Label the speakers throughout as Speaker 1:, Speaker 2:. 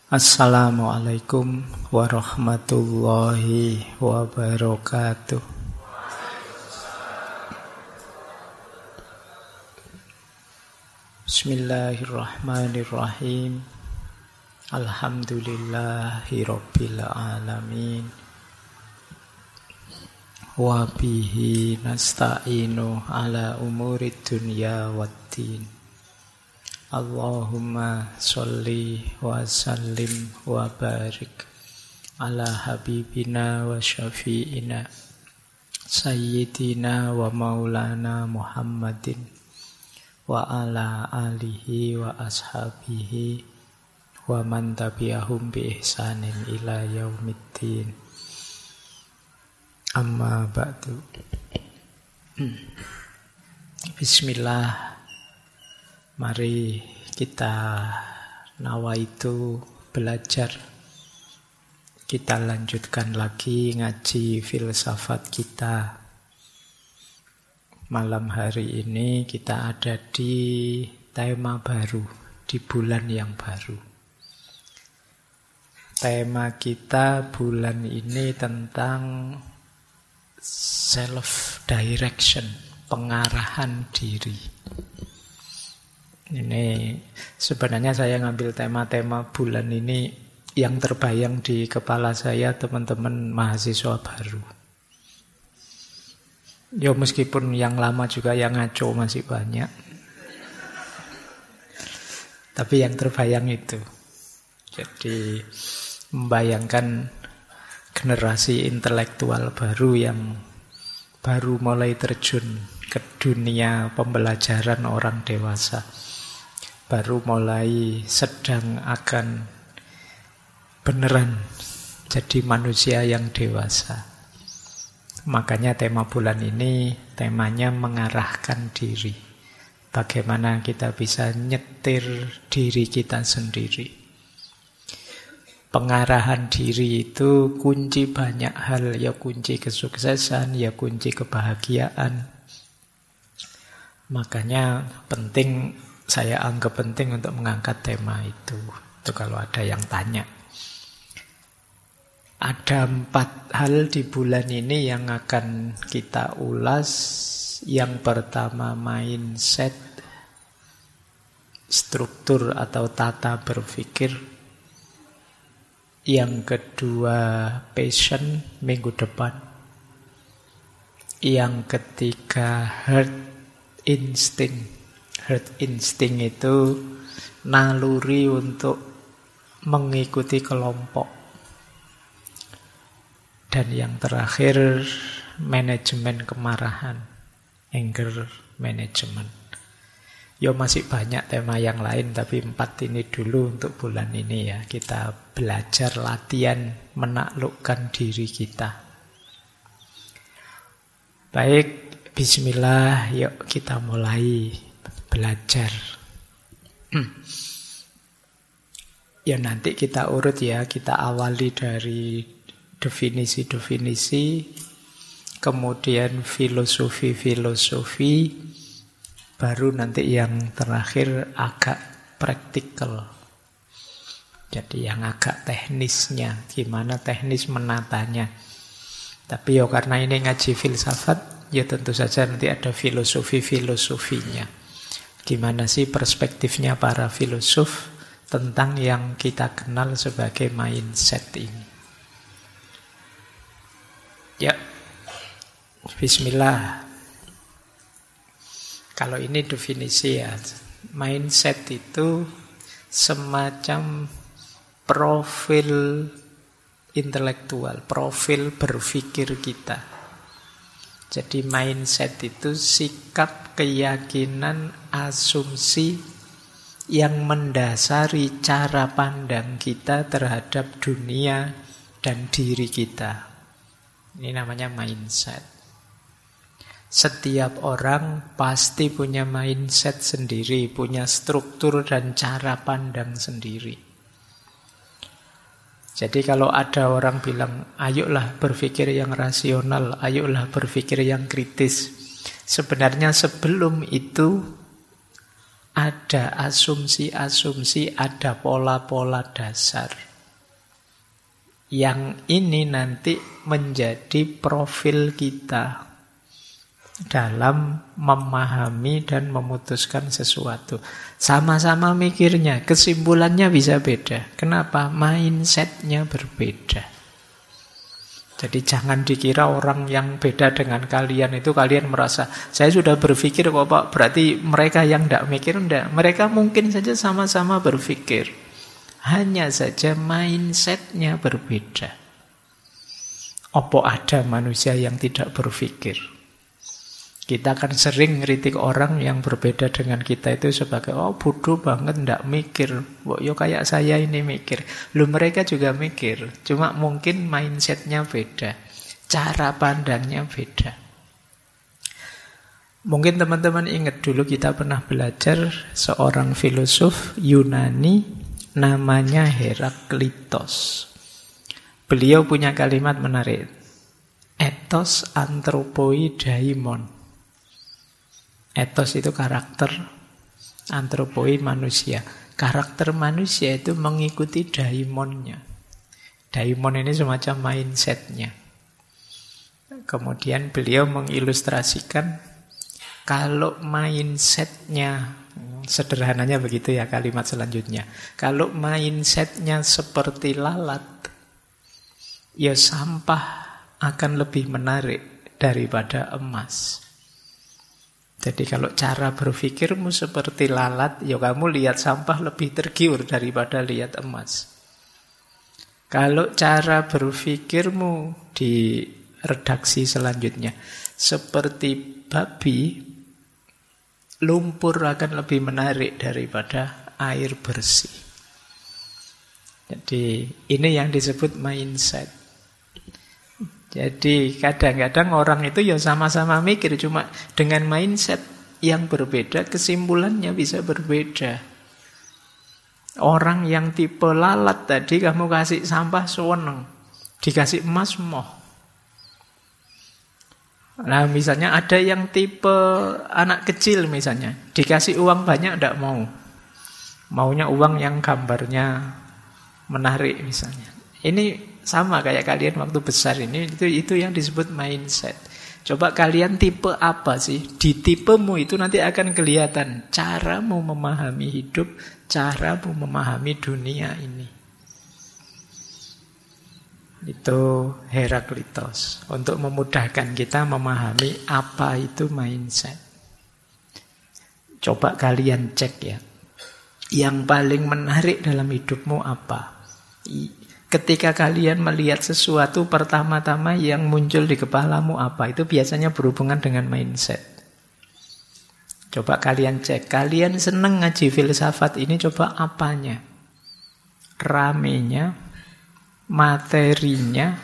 Speaker 1: Assalamualaikum warahmatullahi wabarakatuh. Bismillahirrahmanirrahim. Alhamdulillahi rabbil alamin. Wa bihi nasta'inu ala umurid dunya waddin. Allahumma sholli wa sallim wa barik ala habibina wa syafi'ina sayyidina wa maulana Muhammadin wa ala alihi wa ashabihi wa man tabi'ahum bi ihsanin ila yaumiddin. Amma ba'du. Bismillah. Mari kita nawaitu belajar. Kita lanjutkan lagi ngaji filsafat kita. Malam hari ini kita ada di tema baru, di bulan yang baru. Tema kita bulan ini tentang self-direction, pengarahan diri. Ini sebenarnya saya ngambil tema-tema bulan ini yang terbayang di kepala saya teman-teman mahasiswa baru. Ya meskipun yang lama juga yang ngaco masih banyak. Tapi yang terbayang itu. Jadi membayangkan generasi intelektual baru yang baru mulai terjun ke dunia pembelajaran orang dewasa. Baru mulai sedang akan beneran jadi manusia yang dewasa. Makanya tema bulan ini temanya mengarahkan diri. Bagaimana kita bisa nyetir diri kita sendiri. Pengarahan diri itu kunci banyak hal. Ya kunci kesuksesan, ya kunci kebahagiaan. Makanya penting, saya anggap penting untuk mengangkat tema itu. Itu kalau ada yang tanya. Ada 4 hal di bulan ini yang akan kita ulas. Yang pertama mindset, struktur atau tata berpikir. Yang kedua passion, minggu depan. Yang ketiga heart instinct. Herd instinct itu naluri untuk mengikuti kelompok. Dan yang terakhir manajemen kemarahan, anger management. Ya masih banyak tema yang lain, tapi 4 ini dulu untuk bulan ini ya. Kita belajar latihan menaklukkan diri kita. Baik, bismillah, yuk kita mulai belajar. Ya nanti kita urut ya, kita awali dari definisi-definisi, kemudian filosofi-filosofi, baru nanti yang terakhir agak praktikal. Jadi yang agak teknisnya, gimana teknis menatanya. Tapi ya karena ini ngaji filsafat, ya tentu saja nanti ada filosofi-filosofinya. Gimana sih perspektifnya para filosof tentang yang kita kenal sebagai mindset ini. Ya, bismillah. Kalau ini definisi ya, mindset itu semacam profil intelektual, profil berpikir kita. Jadi mindset itu sikap, keyakinan, asumsi yang mendasari cara pandang kita terhadap dunia dan diri kita. Ini namanya mindset. Setiap orang pasti punya mindset sendiri, punya struktur dan cara pandang sendiri. Jadi kalau ada orang bilang, ayolah berpikir yang rasional, ayolah berpikir yang kritis. Sebenarnya sebelum itu ada asumsi-asumsi, ada pola-pola dasar. Yang ini nanti menjadi profil kita dalam memahami dan memutuskan sesuatu. Sama-sama mikirnya, kesimpulannya bisa beda. Kenapa? Mindsetnya berbeda. Jadi jangan dikira orang yang beda dengan kalian itu kalian merasa, saya sudah berpikir kok Pak, berarti mereka yang tidak mikir, tidak. Mereka mungkin saja sama-sama berpikir. Hanya saja mindsetnya berbeda. Apa ada manusia yang tidak berpikir? Kita kan sering kritik orang yang berbeda dengan kita itu sebagai, oh bodoh banget, ndak mikir. Yo kayak saya ini mikir. Lu mereka juga mikir. Cuma mungkin mindsetnya beda. Cara pandangnya beda. Mungkin teman-teman ingat dulu kita pernah belajar seorang filosof Yunani namanya Heraklitos. Beliau punya kalimat menarik. Ethos anthropoi daimon. Ethos itu karakter, antropoi manusia. Karakter manusia itu mengikuti daimonnya. Daimon ini semacam mindsetnya. Kemudian beliau mengilustrasikan kalau mindsetnya, sederhananya begitu ya kalimat selanjutnya. Kalau mindsetnya seperti lalat, ya sampah akan lebih menarik daripada emas. Jadi kalau cara berpikirmu seperti lalat, ya kamu lihat sampah lebih tergiur daripada lihat emas. Kalau cara berpikirmu di redaksi selanjutnya seperti babi, lumpur akan lebih menarik daripada air bersih. Jadi ini yang disebut mindset. Jadi kadang-kadang orang itu ya sama-sama mikir, cuma dengan mindset yang berbeda, kesimpulannya bisa berbeda. Orang yang tipe lalat tadi, kamu kasih sampah seneng, dikasih emas moh. Nah misalnya ada yang tipe anak kecil misalnya, dikasih uang banyak tidak mau. Maunya uang yang gambarnya menarik misalnya. Ini sama kayak kalian waktu besar ini, itu yang disebut mindset. Coba kalian tipe apa sih? Di tipemu itu nanti akan kelihatan caramu memahami hidup, caramu memahami dunia ini. Itu Heraklitos. Untuk memudahkan kita memahami apa itu mindset. Coba kalian cek ya. Yang paling menarik dalam hidupmu apa? Ketika kalian melihat sesuatu, pertama-tama yang muncul di kepalamu apa? Itu biasanya berhubungan dengan mindset. Coba kalian cek. Kalian seneng ngaji filsafat ini, coba apanya? Ramenya, materinya,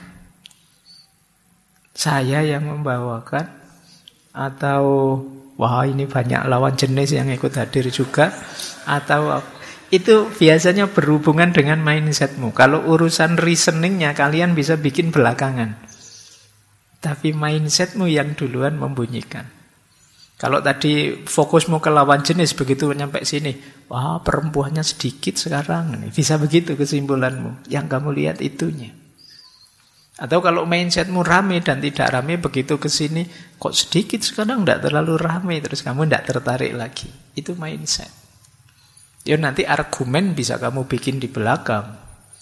Speaker 1: saya yang membawakan, atau wah ini banyak lawan jenis yang ikut hadir juga, atau itu biasanya berhubungan dengan mindsetmu. Kalau urusan reasoningnya kalian bisa bikin belakangan. Tapi mindsetmu yang duluan membunyikan. Kalau tadi fokusmu ke lawan jenis, begitu nyampe sini, wah perempuannya sedikit sekarang. Bisa begitu kesimpulanmu. Yang kamu lihat itunya. Atau kalau mindsetmu rame dan tidak rame, begitu ke sini, kok sedikit sekarang, tidak terlalu rame, terus kamu tidak tertarik lagi. Itu mindset. Ya nanti argumen bisa kamu bikin di belakang.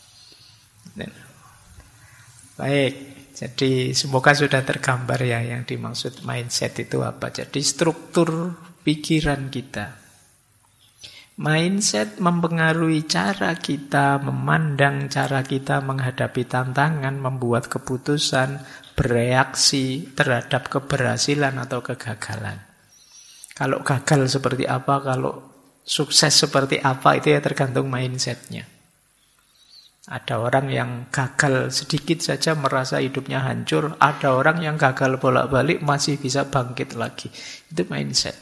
Speaker 1: Baik, jadi semoga sudah tergambar ya yang dimaksud mindset itu apa. Jadi struktur pikiran kita. Mindset mempengaruhi cara kita memandang, cara kita menghadapi tantangan, membuat keputusan, bereaksi terhadap keberhasilan atau kegagalan. Kalau gagal seperti apa, kalau sukses seperti apa, itu ya tergantung mindsetnya. Ada orang yang gagal sedikit saja merasa hidupnya hancur. Ada orang yang gagal bolak-balik masih bisa bangkit lagi. Itu mindset.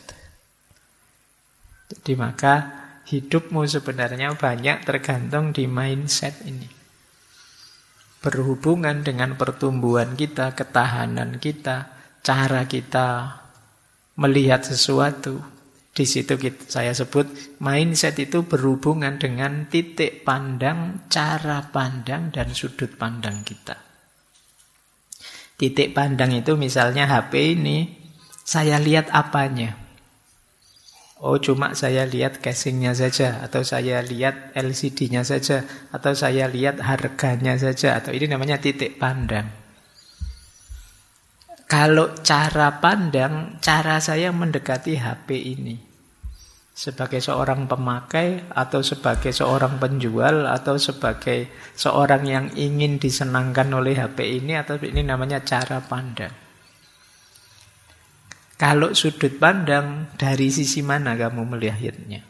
Speaker 1: Jadi maka hidupmu sebenarnya banyak tergantung di mindset ini. Berhubungan dengan pertumbuhan kita, ketahanan kita, cara kita melihat sesuatu. Di situ saya sebut mindset itu berhubungan dengan titik pandang, cara pandang, dan sudut pandang kita. Titik pandang itu misalnya HP ini, saya lihat apanya. Oh, cuma saya lihat casingnya saja, atau saya lihat LCD-nya saja, atau saya lihat harganya saja, atau ini namanya titik pandang. Kalau cara pandang, cara saya mendekati HP ini. Sebagai seorang pemakai, atau sebagai seorang penjual, atau sebagai seorang yang ingin disenangkan oleh HP ini, atau ini namanya cara pandang. Kalau sudut pandang, dari sisi mana kamu melihatnya?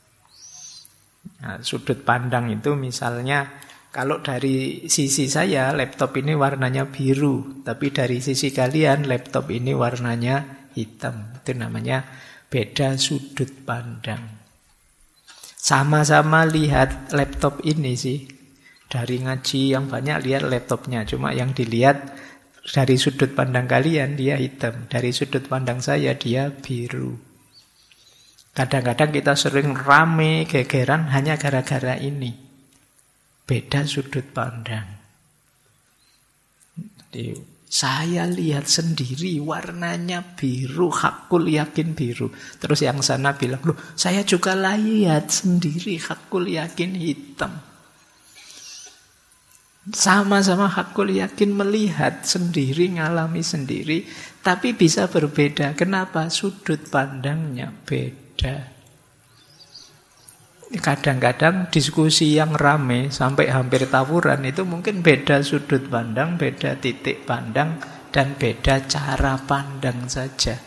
Speaker 1: Nah, sudut pandang itu misalnya, kalau dari sisi saya, laptop ini warnanya biru. Tapi dari sisi kalian, laptop ini warnanya hitam. Itu namanya beda sudut pandang. Sama-sama lihat laptop ini sih. Dari ngaji yang banyak lihat laptopnya. Cuma yang dilihat dari sudut pandang kalian, dia hitam. Dari sudut pandang saya, dia biru. Kadang-kadang kita sering rame, gegeran hanya gara-gara ini. Beda sudut pandang. Jadi, saya lihat sendiri warnanya biru, hakul yakin biru. Terus yang sana bilang, loh saya juga lihat sendiri, hakul yakin hitam. Sama-sama hakul yakin melihat sendiri, ngalami sendiri, tapi bisa berbeda. Kenapa? Sudut pandangnya beda. Kadang-kadang diskusi yang rame sampai hampir tawuran itu mungkin beda sudut pandang, beda titik pandang, dan beda cara pandang saja.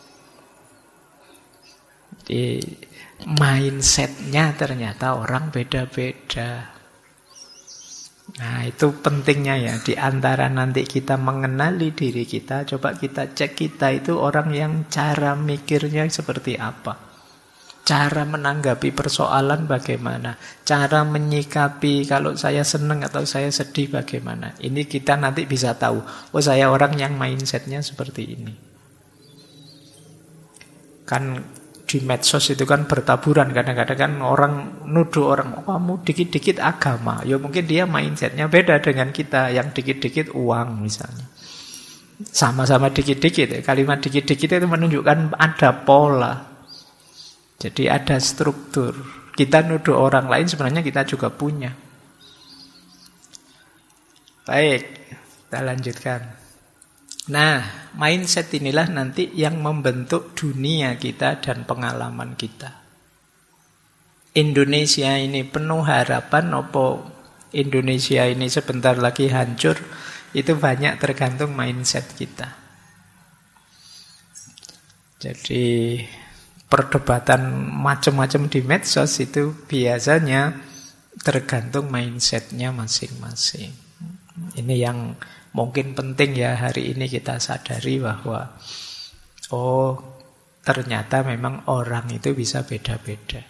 Speaker 1: Jadi mindsetnya ternyata orang beda-beda. Nah, itu pentingnya ya. Di antara nanti kita mengenali diri kita, coba kita cek kita itu orang yang cara mikirnya seperti apa. Cara menanggapi persoalan bagaimana. Cara menyikapi kalau saya senang atau saya sedih bagaimana. Ini kita nanti bisa tahu. Oh, saya orang yang mindsetnya seperti ini. Kan di medsos itu kan bertaburan. Kadang-kadang kan orang nuduh orang, oh, kamu dikit-dikit agama. Ya mungkin dia mindsetnya beda dengan kita. Yang dikit-dikit uang misalnya. Sama-sama dikit-dikit. Kalimat dikit-dikit itu menunjukkan ada pola. Jadi ada struktur. Kita nuduh orang lain, sebenarnya kita juga punya. Baik, kita lanjutkan. Nah, mindset inilah nanti yang membentuk dunia kita dan pengalaman kita. Indonesia ini penuh harapan, opo Indonesia ini sebentar lagi hancur, itu banyak tergantung mindset kita. Jadi perdebatan macam-macam di medsos itu biasanya tergantung mindsetnya masing-masing. Ini yang mungkin penting ya hari ini kita sadari bahwa oh ternyata memang orang itu bisa beda-beda.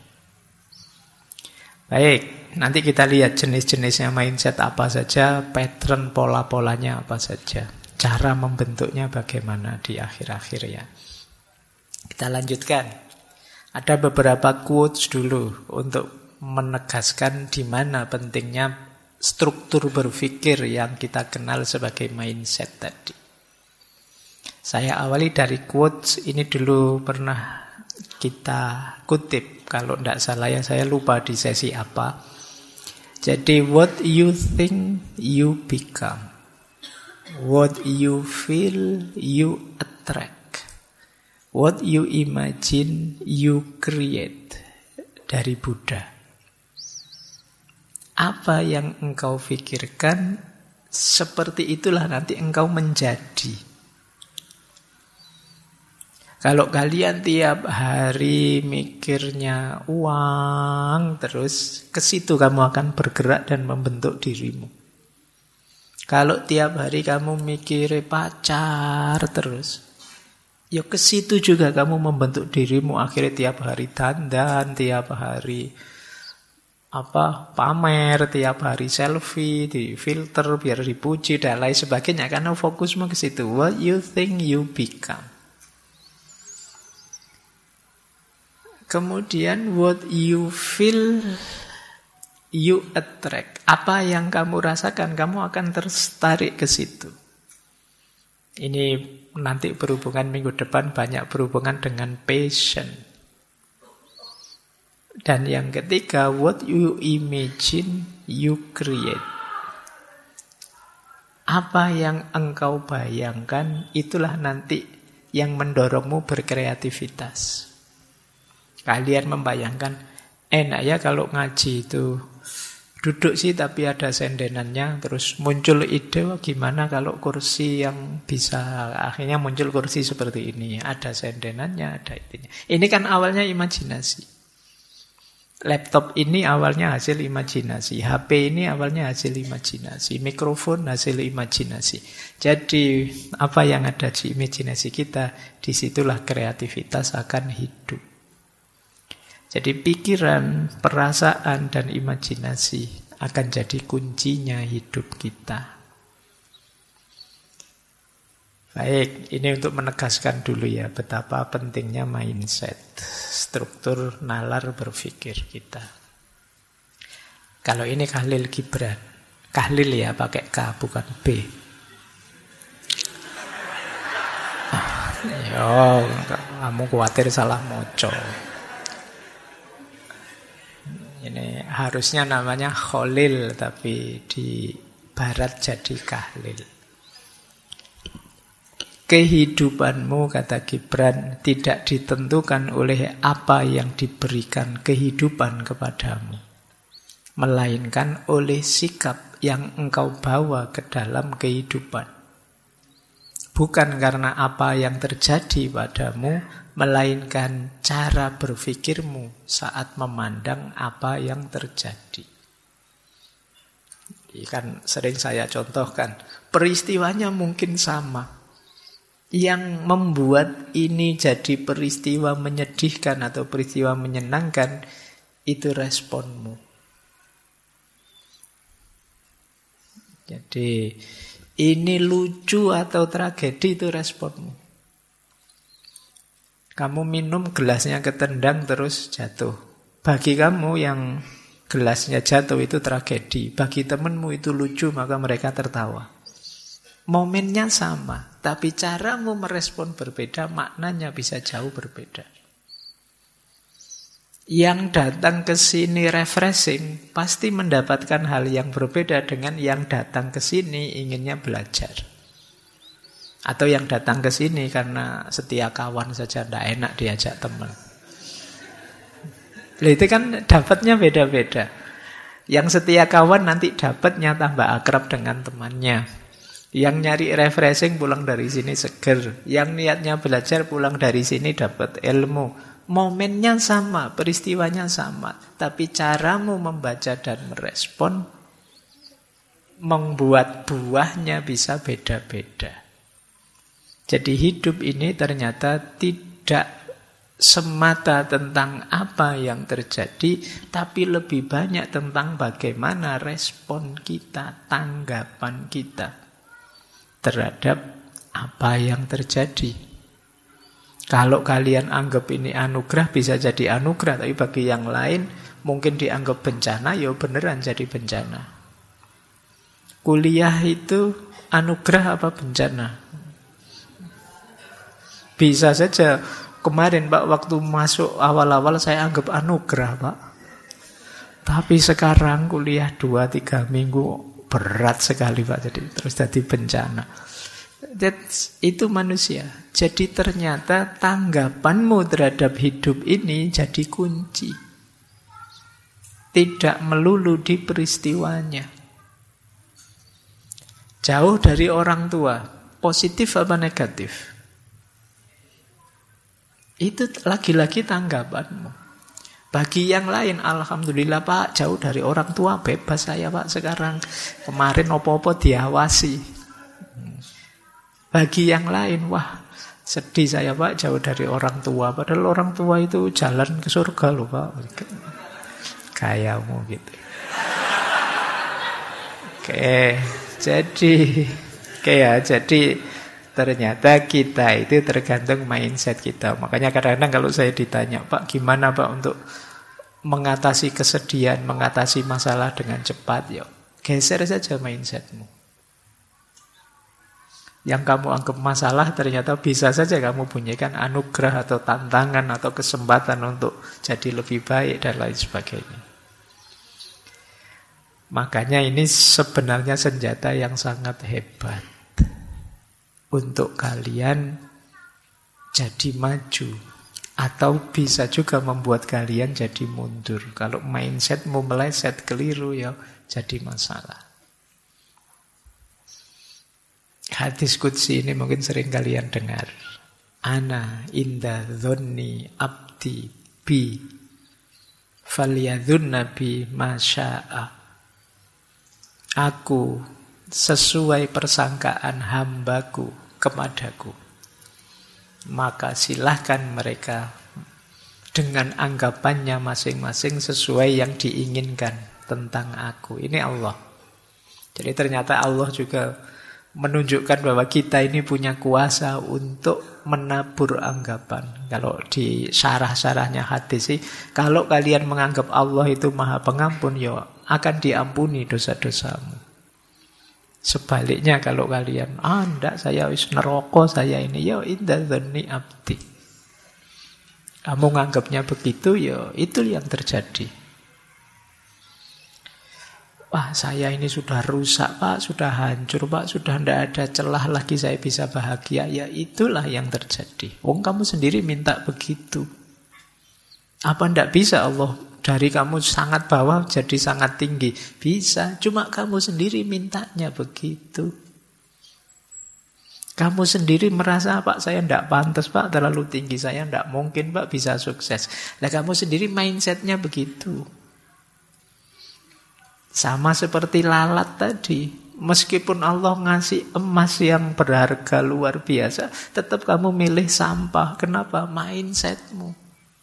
Speaker 1: Baik, nanti kita lihat jenis-jenisnya mindset apa saja, pattern pola-polanya apa saja, cara membentuknya bagaimana di akhir-akhir ya. Kita lanjutkan. Ada beberapa quotes dulu untuk menegaskan di mana pentingnya struktur berpikir yang kita kenal sebagai mindset tadi. Saya awali dari quotes ini dulu pernah kita kutip. Kalau tidak salah ya, saya lupa di sesi apa. Jadi, what you think, you become. What you feel, you attract. What you imagine, you create. Dari Buddha. Apa yang engkau pikirkan, seperti itulah nanti engkau menjadi. Kalau kalian tiap hari mikirnya uang, terus ke situ kamu akan bergerak dan membentuk dirimu. Kalau tiap hari kamu mikir pacar terus, ya ke situ juga kamu membentuk dirimu. Akhirnya tiap hari dandan, tiap hari pamer, tiap hari selfie, di filter biar dipuji dan lain sebagainya. Karena fokusmu ke situ. What you think you become. Kemudian what you feel, you attract. Apa yang kamu rasakan, kamu akan tertarik ke situ. Ini nanti berhubungan minggu depan banyak berhubungan dengan passion. Dan yang ketiga, what you imagine, you create. Apa yang engkau bayangkan, itulah nanti yang mendorongmu berkreativitas. Kalian membayangkan, enak ya kalau ngaji itu duduk sih tapi ada sendenannya, terus muncul ide, gimana kalau kursi yang bisa, akhirnya muncul kursi seperti ini, ada sendenannya, ada itunya. Ini kan awalnya imajinasi. Laptop ini awalnya hasil imajinasi, HP ini awalnya hasil imajinasi, mikrofon hasil imajinasi. Jadi apa yang ada di imajinasi kita, disitulah kreativitas akan hidup. Jadi pikiran, perasaan, dan imajinasi akan jadi kuncinya hidup kita. Baik, ini untuk menegaskan dulu ya betapa pentingnya mindset, struktur nalar berpikir kita. Kalau ini Khalil Gibran, Khalil ya pakai K bukan B. Yo, kamu khawatir salah moco. Ini harusnya namanya Khalil, tapi di barat jadi Khalil. Kehidupanmu, kata Gibran, tidak ditentukan oleh apa yang diberikan kehidupan kepadamu, melainkan oleh sikap yang engkau bawa ke dalam kehidupan. Bukan karena apa yang terjadi padamu, melainkan cara berpikirmu saat memandang apa yang terjadi. Ini kan sering saya contohkan, peristiwanya mungkin sama. Yang membuat ini jadi peristiwa menyedihkan atau peristiwa menyenangkan, itu responmu. Jadi ini lucu atau tragedi, itu responmu. Kamu minum gelasnya ketendang terus jatuh. Bagi kamu yang gelasnya jatuh itu tragedi. Bagi temanmu itu lucu, maka mereka tertawa. Momennya sama, tapi caramu merespon berbeda, maknanya bisa jauh berbeda. Yang datang ke sini refreshing pasti mendapatkan hal yang berbeda dengan yang datang ke sini inginnya belajar. Atau yang datang ke sini karena setia kawan saja tidak enak diajak teman. Itu kan dapatnya beda-beda. Yang setia kawan nanti dapatnya tambah akrab dengan temannya. Yang nyari refreshing pulang dari sini seger. Yang niatnya belajar pulang dari sini dapat ilmu. Momennya sama, peristiwanya sama. Tapi caramu membaca dan merespon membuat buahnya bisa beda-beda. Jadi hidup ini ternyata tidak semata tentang apa yang terjadi, tapi lebih banyak tentang bagaimana respon kita, tanggapan kita terhadap apa yang terjadi. Kalau kalian anggap ini anugerah, bisa jadi anugerah. Tapi bagi yang lain mungkin dianggap bencana, ya beneran jadi bencana. Kuliah itu anugerah apa bencana? Bisa saja kemarin Pak, waktu masuk awal-awal saya anggap anugerah Pak. Tapi sekarang kuliah 2-3 minggu berat sekali Pak, jadi terus jadi bencana. Itu manusia. Jadi ternyata tanggapanmu terhadap hidup ini jadi kunci. Tidak melulu di peristiwanya. Jauh dari orang tua, positif apa negatif? Itu lagi-lagi tanggapanmu. Bagi yang lain, alhamdulillah Pak, jauh dari orang tua, bebas saya Pak sekarang. Kemarin opo-opo diawasi. Bagi yang lain, wah sedih saya Pak, jauh dari orang tua. Padahal orang tua itu jalan ke surga loh Pak. Kayamu gitu. Jadi Ternyata kita itu tergantung mindset kita. Makanya kadang-kadang kalau saya ditanya, Pak, gimana Pak untuk mengatasi kesedihan, mengatasi masalah dengan cepat? Ya, geser saja mindsetmu. Yang kamu anggap masalah ternyata bisa saja kamu bunyikan anugerah atau tantangan atau kesempatan untuk jadi lebih baik dan lain sebagainya. Makanya ini sebenarnya senjata yang sangat hebat untuk kalian jadi maju, atau bisa juga membuat kalian jadi mundur. Kalau mindsetmu meleset keliru, ya jadi masalah. Hadis qudsi ini mungkin sering kalian dengar. Ana inda dhonni abdi bi falyadhunna bi masya'a. Aku sesuai persangkaan hambaku kepadaku, maka silahkan mereka dengan anggapannya masing-masing sesuai yang diinginkan tentang aku. Ini Allah. Jadi ternyata Allah juga menunjukkan bahwa kita ini punya kuasa untuk menabur anggapan. Kalau di syarah-syarahnya hadis sih, kalau kalian menganggap Allah itu Maha Pengampun, ya akan diampuni dosa-dosamu. Sebaliknya kalau kalian, enggak, saya wis neraka, saya ini, ya inda dzanni abdi. Kamu nganggapnya begitu, ya itu yang terjadi. Wah, saya ini sudah rusak, Pak, sudah hancur, Pak, sudah tidak ada celah lagi saya bisa bahagia. Ya itulah yang terjadi. Kamu sendiri minta begitu. Apa tidak bisa Allah dari kamu sangat bawah jadi sangat tinggi? Bisa, cuma kamu sendiri mintanya begitu. Kamu sendiri merasa, Pak, saya tidak pantas, Pak, terlalu tinggi, saya tidak mungkin, Pak, bisa sukses. Nah, kamu sendiri mindsetnya begitu. Sama seperti lalat tadi. Meskipun Allah ngasih emas yang berharga luar biasa, tetap kamu milih sampah. Kenapa? Mindsetmu.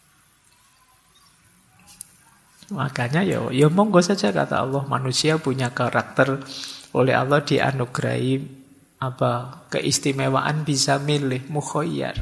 Speaker 1: Makanya ya monggo saja, kata Allah, manusia punya karakter, oleh Allah dianugerahi keistimewaan bisa milih, mukhayyar.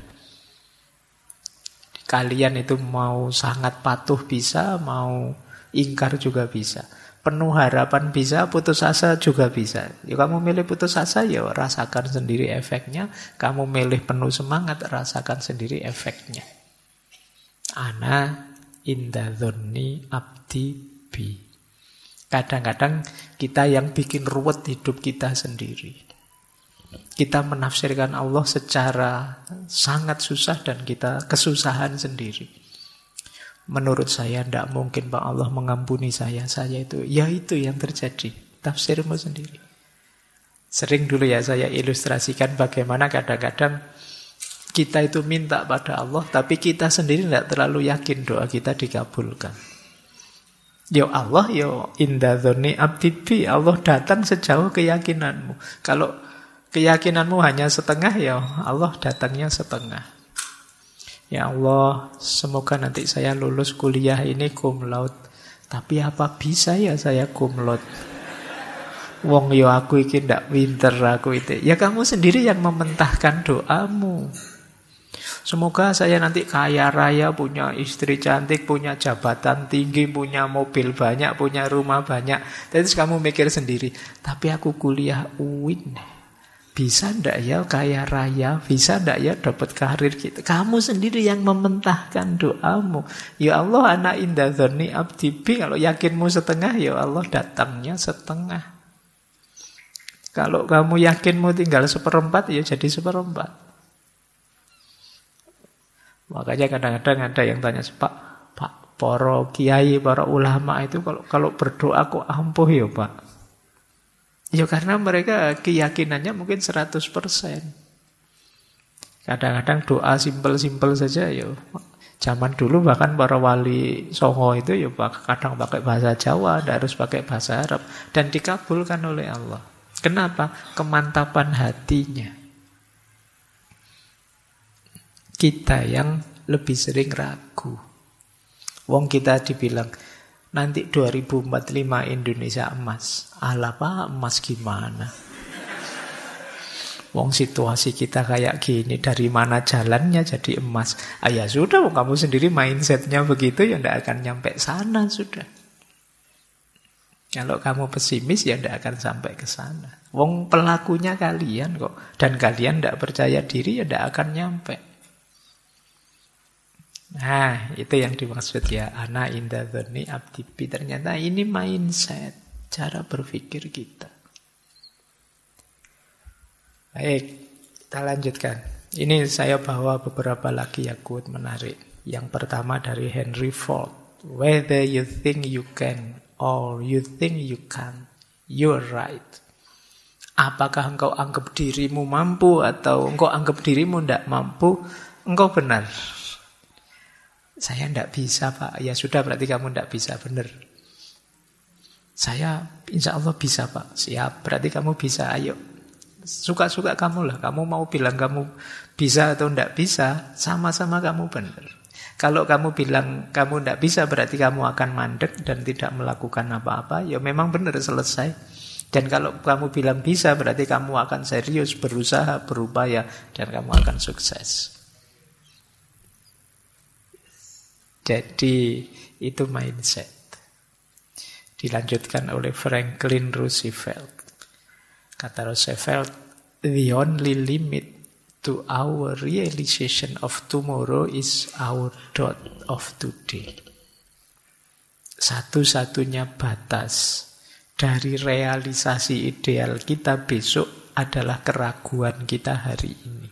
Speaker 1: Kalian itu mau sangat patuh bisa, mau ingkar juga bisa. Penuh harapan bisa, putus asa juga bisa. Ya kamu milih putus asa, ya rasakan sendiri efeknya. Kamu milih penuh semangat, rasakan sendiri efeknya. Ana inda dzanni abdi bi. Kadang-kadang kita yang bikin ruwet hidup kita sendiri. Kita menafsirkan Allah secara sangat susah dan kita kesusahan sendiri. Menurut saya tidak mungkin Pak Allah mengampuni saya itu. Ya itu yang terjadi. Tafsirmu sendiri. Sering dulu ya saya ilustrasikan bagaimana kadang-kadang kita itu minta pada Allah, tapi kita sendiri tidak terlalu yakin doa kita dikabulkan. Ya Allah, ya inda dzanni abdi bi. Allah datang sejauh keyakinanmu. Kalau keyakinanmu hanya setengah, ya Allah datangnya setengah. Ya Allah, semoga nanti saya lulus kuliah ini cum laude. Tapi apa bisa ya saya cum laude? Wong yo aku iki ndak pinter aku itu. Ya kamu sendiri yang mementahkan doamu. Semoga saya nanti kaya raya, punya istri cantik, punya jabatan tinggi, punya mobil banyak, punya rumah banyak. Terus kamu mikir sendiri, tapi aku kuliah UIN. Bisa ndak ya kaya raya? Bisa ndak ya dapat karir gitu? Kamu sendiri yang mementahkan doamu. Ya Allah, ana inda dzanni abdi bi. Kalau yakinmu setengah, ya Allah datangnya setengah. Kalau kamu yakinmu tinggal seperempat, ya jadi seperempat. Makanya kadang-kadang ada yang tanya, Pak, para kiai, para ulama itu kalau berdoa kok ampuh ya Pak? Ya karena mereka keyakinannya mungkin 100%. Kadang-kadang doa simpel-simpel saja ya. Zaman dulu bahkan para wali songo itu ya kadang pakai bahasa Jawa, tidak harus pakai bahasa Arab. Dan dikabulkan oleh Allah. Kenapa? Kemantapan hatinya. Kita yang lebih sering ragu. Wong kita dibilang, nanti 2045 Indonesia emas. Alah Pak, emas gimana? Wong situasi kita kayak gini, dari mana jalannya jadi emas? Ya sudah, wong kamu sendiri mindsetnya begitu, ya ndak akan nyampe sana sudah. Kalau kamu pesimis ya ndak akan sampai ke sana. Wong pelakunya kalian kok, dan kalian ndak percaya diri ya ndak akan nyampe. Nah, itu yang dimaksud ya, ana inda dzanni abdi bi. Ternyata ini mindset, cara berpikir kita. Baik, kita lanjutkan. Ini saya bawa beberapa lagi ya quote menarik. Yang pertama dari Henry Ford. Whether you think you can or you think you can't, you're right. Apakah engkau anggap dirimu mampu atau engkau anggap dirimu tidak mampu, engkau benar. Saya tidak bisa, Pak. Ya sudah, berarti kamu tidak bisa, benar. Saya insya Allah bisa, Pak. Siap, berarti kamu bisa, ayo. Suka-suka kamu lah. Kamu mau bilang kamu bisa atau tidak bisa, sama-sama kamu benar. Kalau kamu bilang kamu tidak bisa, berarti kamu akan mandek dan tidak melakukan apa-apa. Ya memang benar, selesai. Dan kalau kamu bilang bisa, berarti kamu akan serius, berusaha, berupaya, dan kamu akan sukses. Jadi itu mindset. Dilanjutkan oleh Franklin Roosevelt. Kata Roosevelt, the only limit to our realization of tomorrow is our thought of today. Satu-satunya batas dari realisasi ideal kita besok adalah keraguan kita hari ini.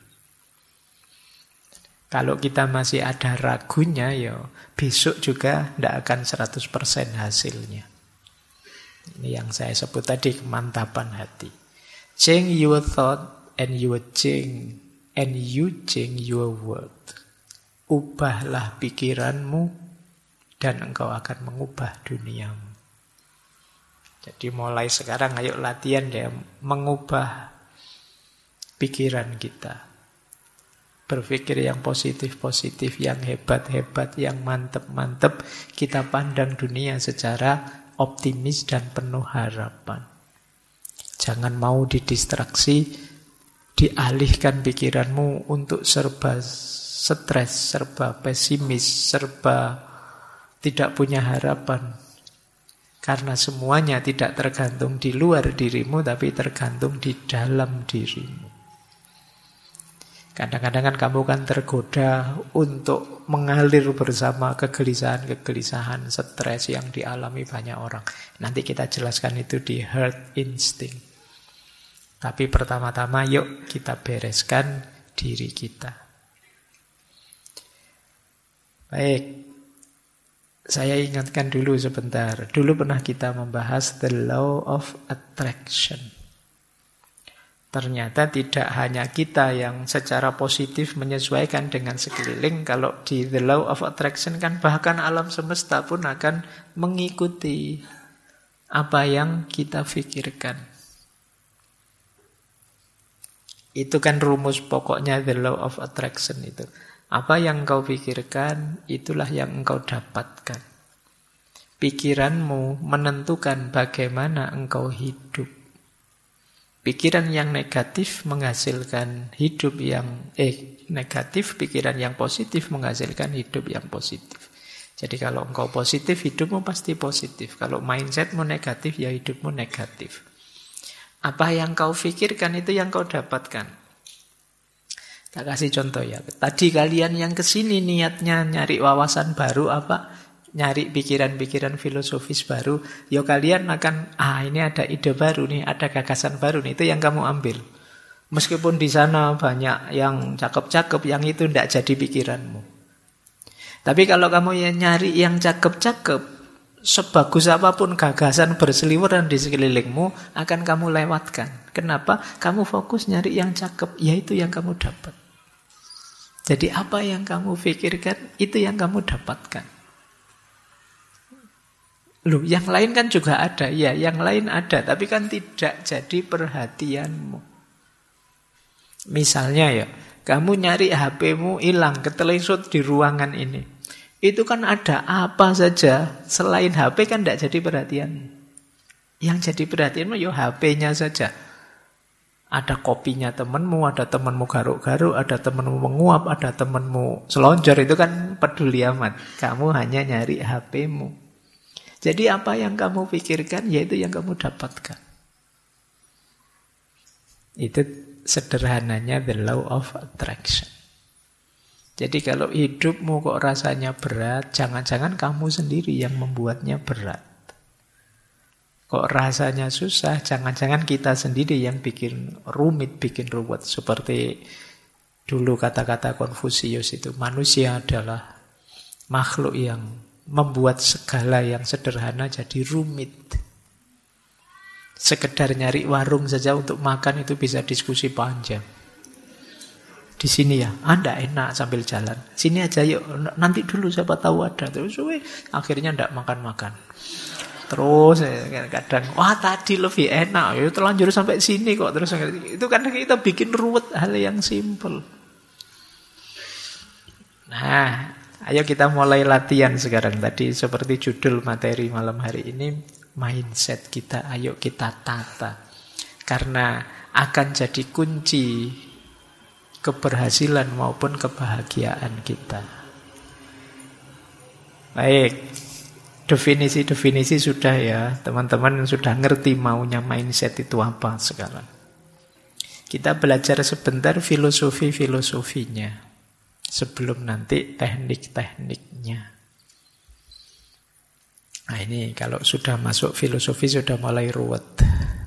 Speaker 1: Kalau kita masih ada ragunya, ya besok juga tidak akan 100% hasilnya. Ini yang saya sebut tadi, kemantapan hati. Change your thought and you change your world. Ubahlah pikiranmu dan engkau akan mengubah duniamu. Jadi mulai sekarang ayo latihan ya, mengubah pikiran kita. Berpikir yang positif-positif, yang hebat-hebat, yang mantep-mantep. Kita pandang dunia secara optimis dan penuh harapan. Jangan mau didistraksi, dialihkan pikiranmu untuk serba stres, serba pesimis, serba tidak punya harapan. Karena semuanya tidak tergantung di luar dirimu, tapi tergantung di dalam dirimu. Kadang-kadang kan kamu kan tergoda untuk mengalir bersama kegelisahan-kegelisahan, stres yang dialami banyak orang. Nanti kita jelaskan itu di Heart Instinct. Tapi pertama-tama yuk kita bereskan diri kita. Baik, saya ingatkan dulu sebentar. Dulu pernah kita membahas the law of attraction. Ternyata tidak hanya kita yang secara positif menyesuaikan dengan sekeliling. Kalau di the law of attraction kan bahkan alam semesta pun akan mengikuti apa yang kita pikirkan. Itu kan rumus pokoknya the law of attraction itu. Apa yang engkau pikirkan, itulah yang engkau dapatkan. Pikiranmu menentukan bagaimana engkau hidup. Pikiran yang negatif menghasilkan hidup yang negatif, pikiran yang positif menghasilkan hidup yang positif. Jadi kalau engkau positif, hidupmu pasti positif. Kalau mindsetmu negatif, ya hidupmu negatif. Apa yang kau pikirkan itu yang kau dapatkan. Tak kasih contoh ya. Tadi kalian yang kesini niatnya nyari wawasan baru apa? Nyari pikiran-pikiran filosofis baru. Ya kalian akan, ini ada ide baru nih, ada gagasan baru nih. Itu yang kamu ambil. Meskipun di sana banyak yang cakep-cakep, yang itu tidak jadi pikiranmu. Tapi kalau kamu yang nyari yang cakep-cakep, sebagus apapun gagasan berseliweran di sekelilingmu, akan kamu lewatkan. Kenapa? Kamu fokus nyari yang cakep, yaitu yang kamu dapat. Jadi apa yang kamu pikirkan, itu yang kamu dapatkan. Loh, yang lain kan juga ada. Ya, yang lain ada, tapi kan tidak jadi perhatianmu. Misalnya ya, kamu nyari HP-mu hilang, ketelengsut di ruangan ini. Itu kan ada apa saja selain HP kan tidak jadi perhatian. Yang jadi perhatianmu ya HP-nya saja. Ada kopinya temenmu, ada temenmu garuk-garuk, ada temenmu menguap, ada temenmu selonjor. Itu kan peduli amat. Kamu hanya nyari HP-mu. Jadi apa yang kamu pikirkan, yaitu yang kamu dapatkan. Itu sederhananya the law of attraction. Jadi kalau hidupmu kok rasanya berat, jangan-jangan kamu sendiri yang membuatnya berat. Kok rasanya susah, jangan-jangan kita sendiri yang bikin rumit, bikin ruwet. Seperti dulu kata-kata Konfusius itu, manusia adalah makhluk yang membuat segala yang sederhana jadi rumit. Sekedar nyari warung saja untuk makan itu bisa diskusi panjang. Di sini ya, Anda enak sambil jalan. Sini aja yuk, nanti dulu siapa tahu ada. Terus akhirnya ndak makan-makan. Terus kadang, wah tadi lebih enak, ya terlanjur sampai sini kok. Terus itu kadang kita bikin ruwet hal yang simpel. Nah, ayo kita mulai latihan sekarang. Tadi seperti judul materi malam hari ini, mindset kita, ayo kita tata. Karena akan jadi kunci keberhasilan maupun kebahagiaan kita. Baik. Definisi-definisi sudah ya, teman-teman sudah ngerti maunya mindset itu apa sekarang. Kita belajar sebentar filosofi-filosofinya sebelum nanti teknik-tekniknya. Nah ini kalau sudah masuk filosofi sudah mulai ruwet.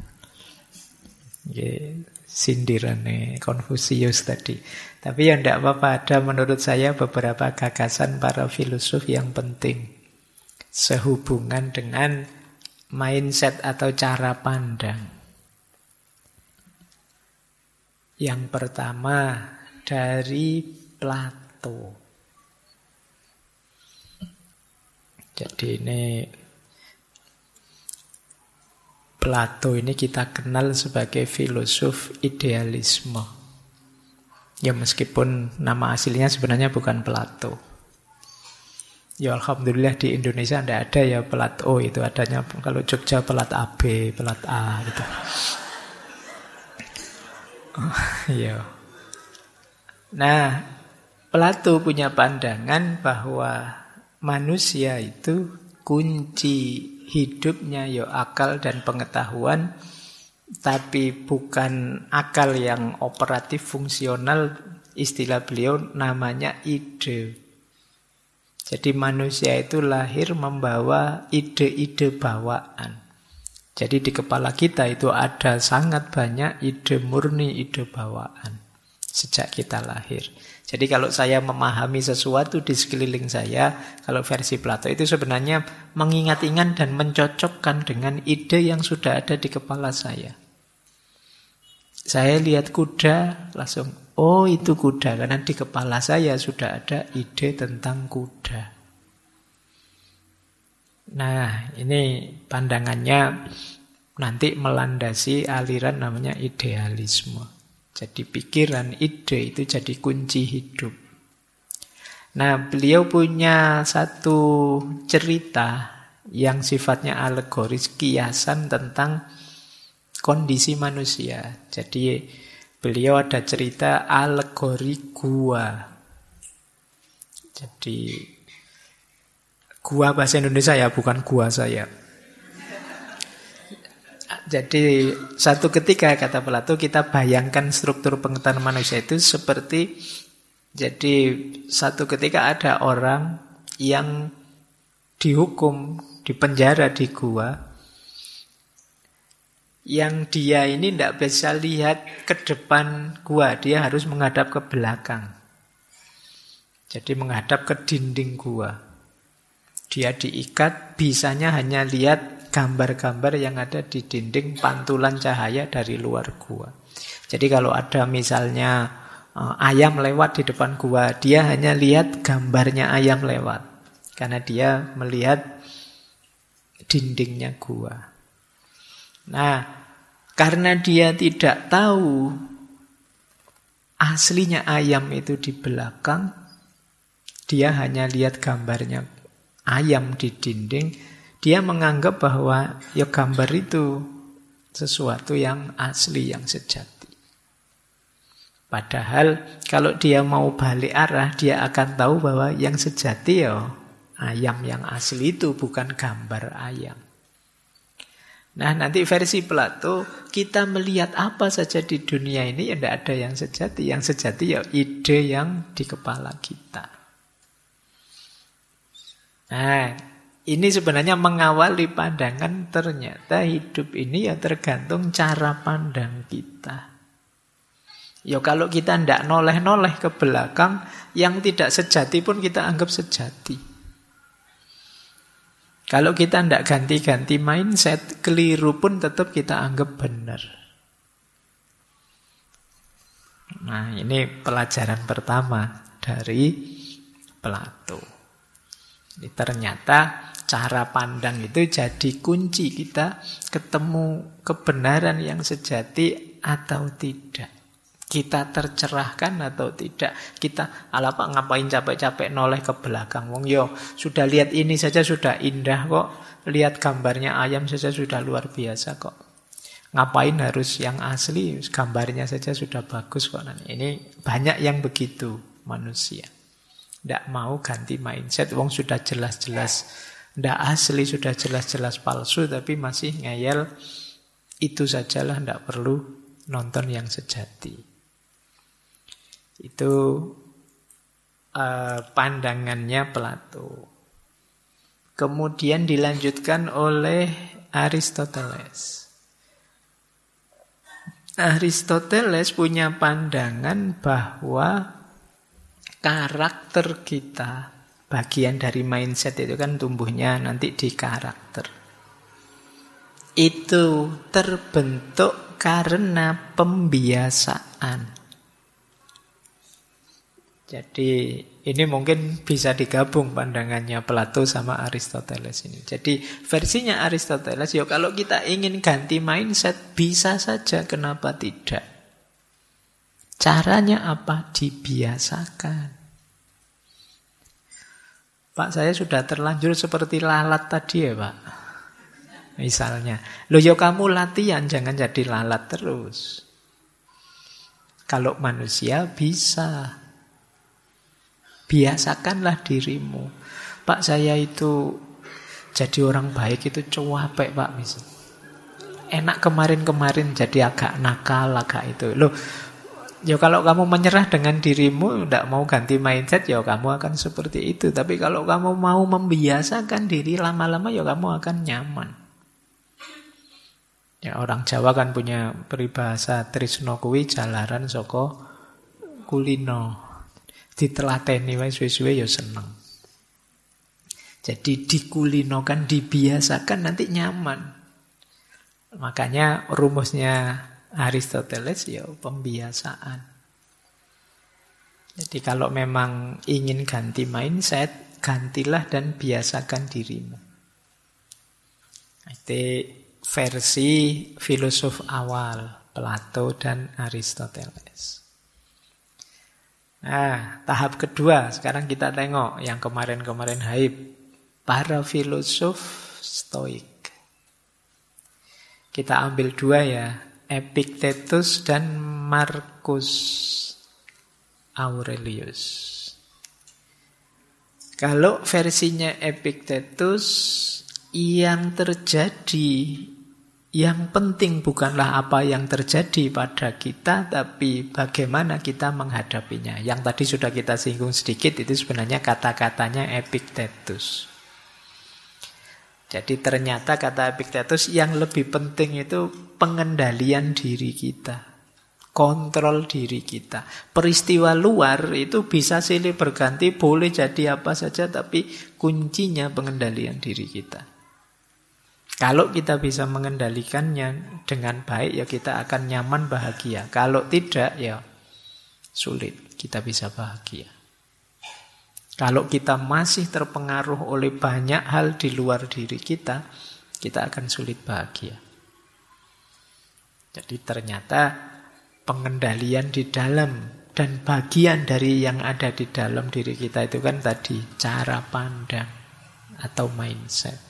Speaker 1: Sindirannya Konfusius tadi. Tapi ya tidak apa-apa, ada menurut saya beberapa gagasan para filosof yang penting sehubungan dengan mindset atau cara pandang. Yang pertama dari Plato. Jadi ini Plato ini kita kenal sebagai filosof idealisme. Ya meskipun nama aslinya sebenarnya bukan Plato. Ya Alhamdulillah di Indonesia tidak ada ya pelat O, itu adanya kalau Jogja pelat AB, pelat A gitu. Ya. Nah, Plato punya pandangan bahwa manusia itu kunci hidupnya ya akal dan pengetahuan, tapi bukan akal yang operatif fungsional, istilah beliau namanya ide. Jadi manusia itu lahir membawa ide-ide bawaan. Jadi di kepala kita itu ada sangat banyak ide murni, ide bawaan sejak kita lahir. Jadi kalau saya memahami sesuatu di sekeliling saya, kalau versi Plato itu sebenarnya mengingat-ingat dan mencocokkan dengan ide yang sudah ada di kepala saya. Saya lihat kuda, langsung, oh itu kuda, karena di kepala saya sudah ada ide tentang kuda. Nah, ini pandangannya nanti melandasi aliran namanya idealisme. Jadi pikiran, ide itu jadi kunci hidup. Nah, beliau punya satu cerita yang sifatnya alegoris, kiasan tentang kondisi manusia. Jadi beliau ada cerita alegori gua. Jadi gua bahasa Indonesia ya, bukan gua saya. Jadi satu ketika kata Plato kita bayangkan struktur pengetahuan manusia itu seperti, jadi satu ketika ada orang yang dihukum, dipenjara di gua, yang dia ini tidak bisa lihat ke depan gua, dia harus menghadap ke belakang. Jadi menghadap ke dinding gua. Dia diikat, bisanya hanya lihat gambar-gambar yang ada di dinding, pantulan cahaya dari luar gua. Jadi kalau ada misalnya ayam lewat di depan gua, dia hanya lihat gambarnya ayam lewat. Karena dia melihat dindingnya gua. Nah, karena dia tidak tahu aslinya ayam itu di belakang, dia hanya lihat gambarnya ayam di dinding, dia menganggap bahwa ya gambar itu sesuatu yang asli, yang sejati. Padahal kalau dia mau balik arah, dia akan tahu bahwa yang sejati ya ayam yang asli itu, bukan gambar ayam. Nah, nanti versi Plato, kita melihat apa saja di dunia ini, ya tidak ada yang sejati. Yang sejati ya ide yang di kepala kita. Nah, ini sebenarnya mengawali pandangan, ternyata hidup ini ya tergantung cara pandang kita. Ya kalau kita tidak noleh-noleh ke belakang, yang tidak sejati pun kita anggap sejati. Kalau kita tidak ganti-ganti mindset, keliru pun tetap kita anggap benar. Nah, ini pelajaran pertama dari Plato. Ini ternyata cara pandang itu jadi kunci kita ketemu kebenaran yang sejati atau tidak. Kita tercerahkan atau tidak. Kita apa ngapain capek-capek noleh ke belakang. Wong yo sudah lihat ini saja sudah indah kok. Lihat gambarnya ayam saja sudah luar biasa kok. Ngapain harus yang asli? Gambarnya saja sudah bagus kok. Ini banyak yang begitu manusia. Tidak mau ganti mindset. Wong sudah jelas-jelas tidak asli, sudah jelas-jelas palsu, tapi masih ngeyel. Itu sajalah, tidak perlu nonton yang sejati. Itu pandangannya Plato. Kemudian dilanjutkan oleh Aristoteles. Aristoteles punya pandangan bahwa karakter kita, bagian dari mindset itu kan tumbuhnya nanti di karakter. Itu terbentuk karena pembiasaan. Jadi ini mungkin bisa digabung pandangannya Plato sama Aristoteles ini. Jadi versinya Aristoteles, ya kalau kita ingin ganti mindset bisa saja, kenapa tidak? Caranya apa? Dibiasakan. Pak, saya sudah terlanjur seperti lalat tadi ya Pak. Misalnya, loh ya kamu latihan, jangan jadi lalat terus. Kalau manusia bisa. Biasakanlah dirimu. Pak, saya itu jadi orang baik itu capek Pak. Misal. Enak kemarin-kemarin jadi agak nakal, agak itu. Loh, ya kalau kamu menyerah dengan dirimu, tidak mau ganti mindset, ya kamu akan seperti itu. Tapi kalau kamu mau membiasakan diri, lama-lama ya kamu akan nyaman. Ya orang Jawa kan punya peribahasa tresno kuwi jalaran saka kulino. Ditelateni wae suwe-suwe ya seneng. Jadi dikulinokan, dibiasakan, nanti nyaman. Makanya rumusnya Aristoteles ya pembiasaan. Jadi kalau memang ingin ganti mindset, gantilah dan biasakan dirimu. Itu versi filosof awal, Plato dan Aristoteles. Nah, tahap kedua, sekarang kita tengok yang kemarin-kemarin hype. Para filosof Stoik. Kita ambil dua ya, Epictetus dan Marcus Aurelius. Kalau versinya Epictetus, yang terjadi, yang penting bukanlah apa yang terjadi pada kita, tapi bagaimana kita menghadapinya. Yang tadi sudah kita singgung sedikit, itu sebenarnya kata-katanya Epictetus. Jadi ternyata kata Epictetus yang lebih penting itu pengendalian diri kita. Kontrol diri kita. Peristiwa luar itu bisa silih berganti, boleh jadi apa saja, tapi kuncinya pengendalian diri kita. Kalau kita bisa mengendalikannya dengan baik, ya kita akan nyaman, bahagia. Kalau tidak, ya sulit kita bisa bahagia. Kalau kita masih terpengaruh oleh banyak hal di luar diri kita akan sulit bahagia. Jadi ternyata pengendalian di dalam dan bagian dari yang ada di dalam diri kita itu kan tadi cara pandang atau mindset.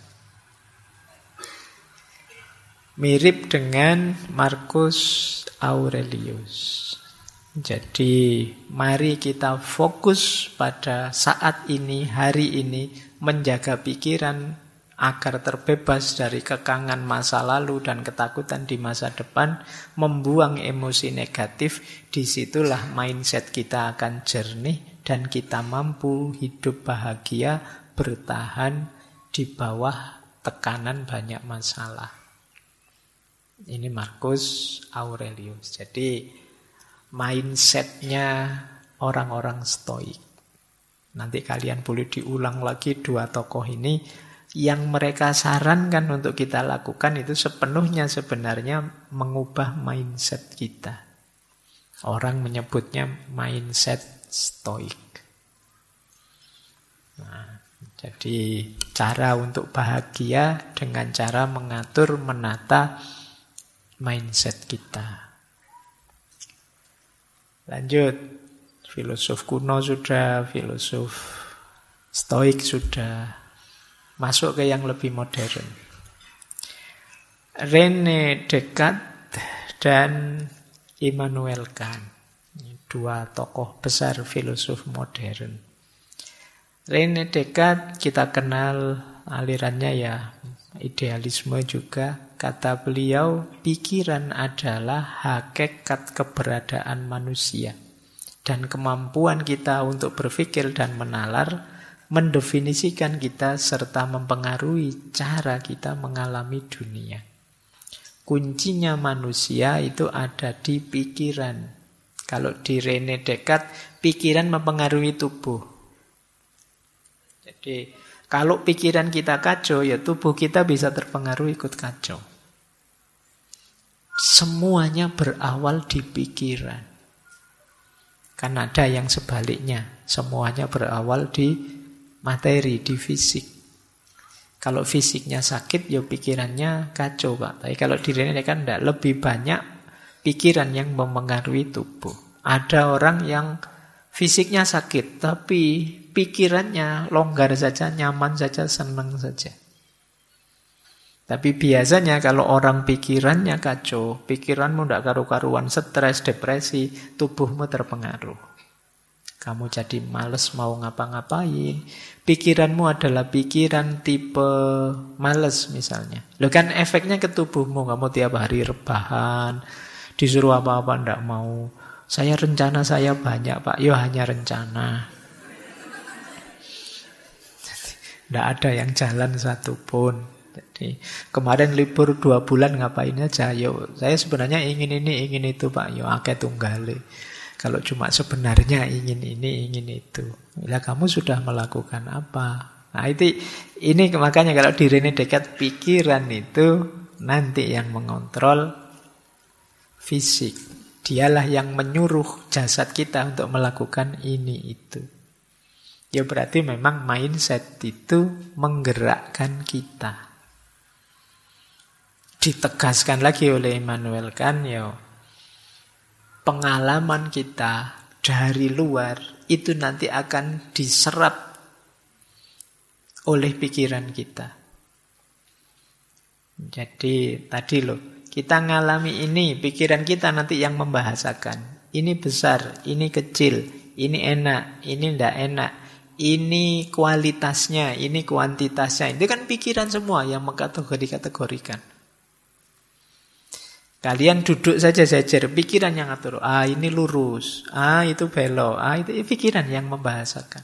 Speaker 1: Mirip dengan Marcus Aurelius. Jadi mari kita fokus pada saat ini, hari ini, menjaga pikiran agar terbebas dari kekangan masa lalu dan ketakutan di masa depan, membuang emosi negatif. Disitulah mindset kita akan jernih dan kita mampu hidup bahagia, bertahan di bawah tekanan banyak masalah. Ini Marcus Aurelius. Jadi mindsetnya orang-orang Stoik. Nanti kalian boleh diulang lagi dua tokoh ini. Yang mereka sarankan untuk kita lakukan itu sepenuhnya sebenarnya mengubah mindset kita. Orang menyebutnya mindset Stoik. Nah, jadi cara untuk bahagia dengan cara mengatur, menata mindset kita. Lanjut, filosof kuno sudah, filosof Stoik sudah, masuk ke yang lebih modern. René Descartes dan Immanuel Kant, dua tokoh besar filosof modern. René Descartes kita kenal alirannya ya idealisme juga. Kata beliau, pikiran adalah hakikat keberadaan manusia. Dan kemampuan kita untuk berpikir dan menalar mendefinisikan kita serta mempengaruhi cara kita mengalami dunia. Kuncinya manusia itu ada di pikiran. Kalau di René Descartes, pikiran mempengaruhi tubuh. Jadi kalau pikiran kita kacau, ya tubuh kita bisa terpengaruh ikut kacau. Semuanya berawal di pikiran. Kan ada yang sebaliknya. Semuanya berawal di materi, di fisik. Kalau fisiknya sakit, ya pikirannya kacau, Pak. Tapi kalau dirinya kan tidak, lebih banyak pikiran yang mempengaruhi tubuh. Ada orang yang fisiknya sakit, tapi pikirannya longgar saja, nyaman saja, senang saja. Tapi biasanya kalau orang pikirannya kacau, pikiranmu tidak karu-karuan, stres, depresi, tubuhmu terpengaruh. Kamu jadi malas mau ngapa-ngapain. Pikiranmu adalah pikiran tipe malas misalnya. Loh kan efeknya ke tubuhmu, kamu tiap hari rebahan, disuruh apa-apa tidak mau. Saya rencana saya banyak, Pak. Yo hanya rencana. Tidak ada yang jalan satupun. Jadi kemarin libur 2 bulan ngapain aja? Yo, saya sebenarnya ingin ini, ingin itu, Pak. Yo akeh tunggale. Kalau cuma sebenarnya ingin ini, ingin itu. Bila kamu sudah melakukan apa? Nah ini makanya kalau di René Descartes, pikiran itu nanti yang mengontrol fisik. Dialah yang menyuruh jasad kita untuk melakukan ini itu. Ya berarti memang mindset itu menggerakkan kita. Ditegaskan lagi oleh Immanuel Kant, ya, pengalaman kita dari luar itu nanti akan diserap oleh pikiran kita. Jadi tadi loh, kita ngalami ini, pikiran kita nanti yang membahasakan. Ini besar, ini kecil, ini enak, ini tidak enak. Ini kualitasnya, ini kuantitasnya. Itu kan pikiran semua yang mengkategorikan. Kalian duduk saja sejer, pikiran yang ngatur. Ini lurus, itu belok, itu pikiran yang membahasakan.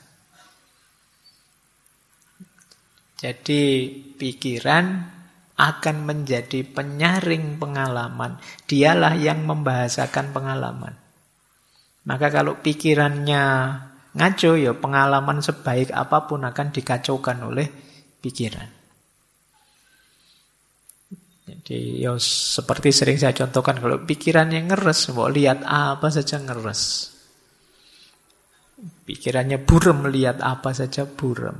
Speaker 1: Jadi pikiran akan menjadi penyaring pengalaman. Dialah yang membahasakan pengalaman. Maka kalau pikirannya ngaco, ya pengalaman sebaik apapun akan dikacaukan oleh pikiran. Jadi ya seperti sering saya contohkan, kalau pikirannya ngeres, mau lihat apa saja ngeres. Pikirannya buram, lihat apa saja buram.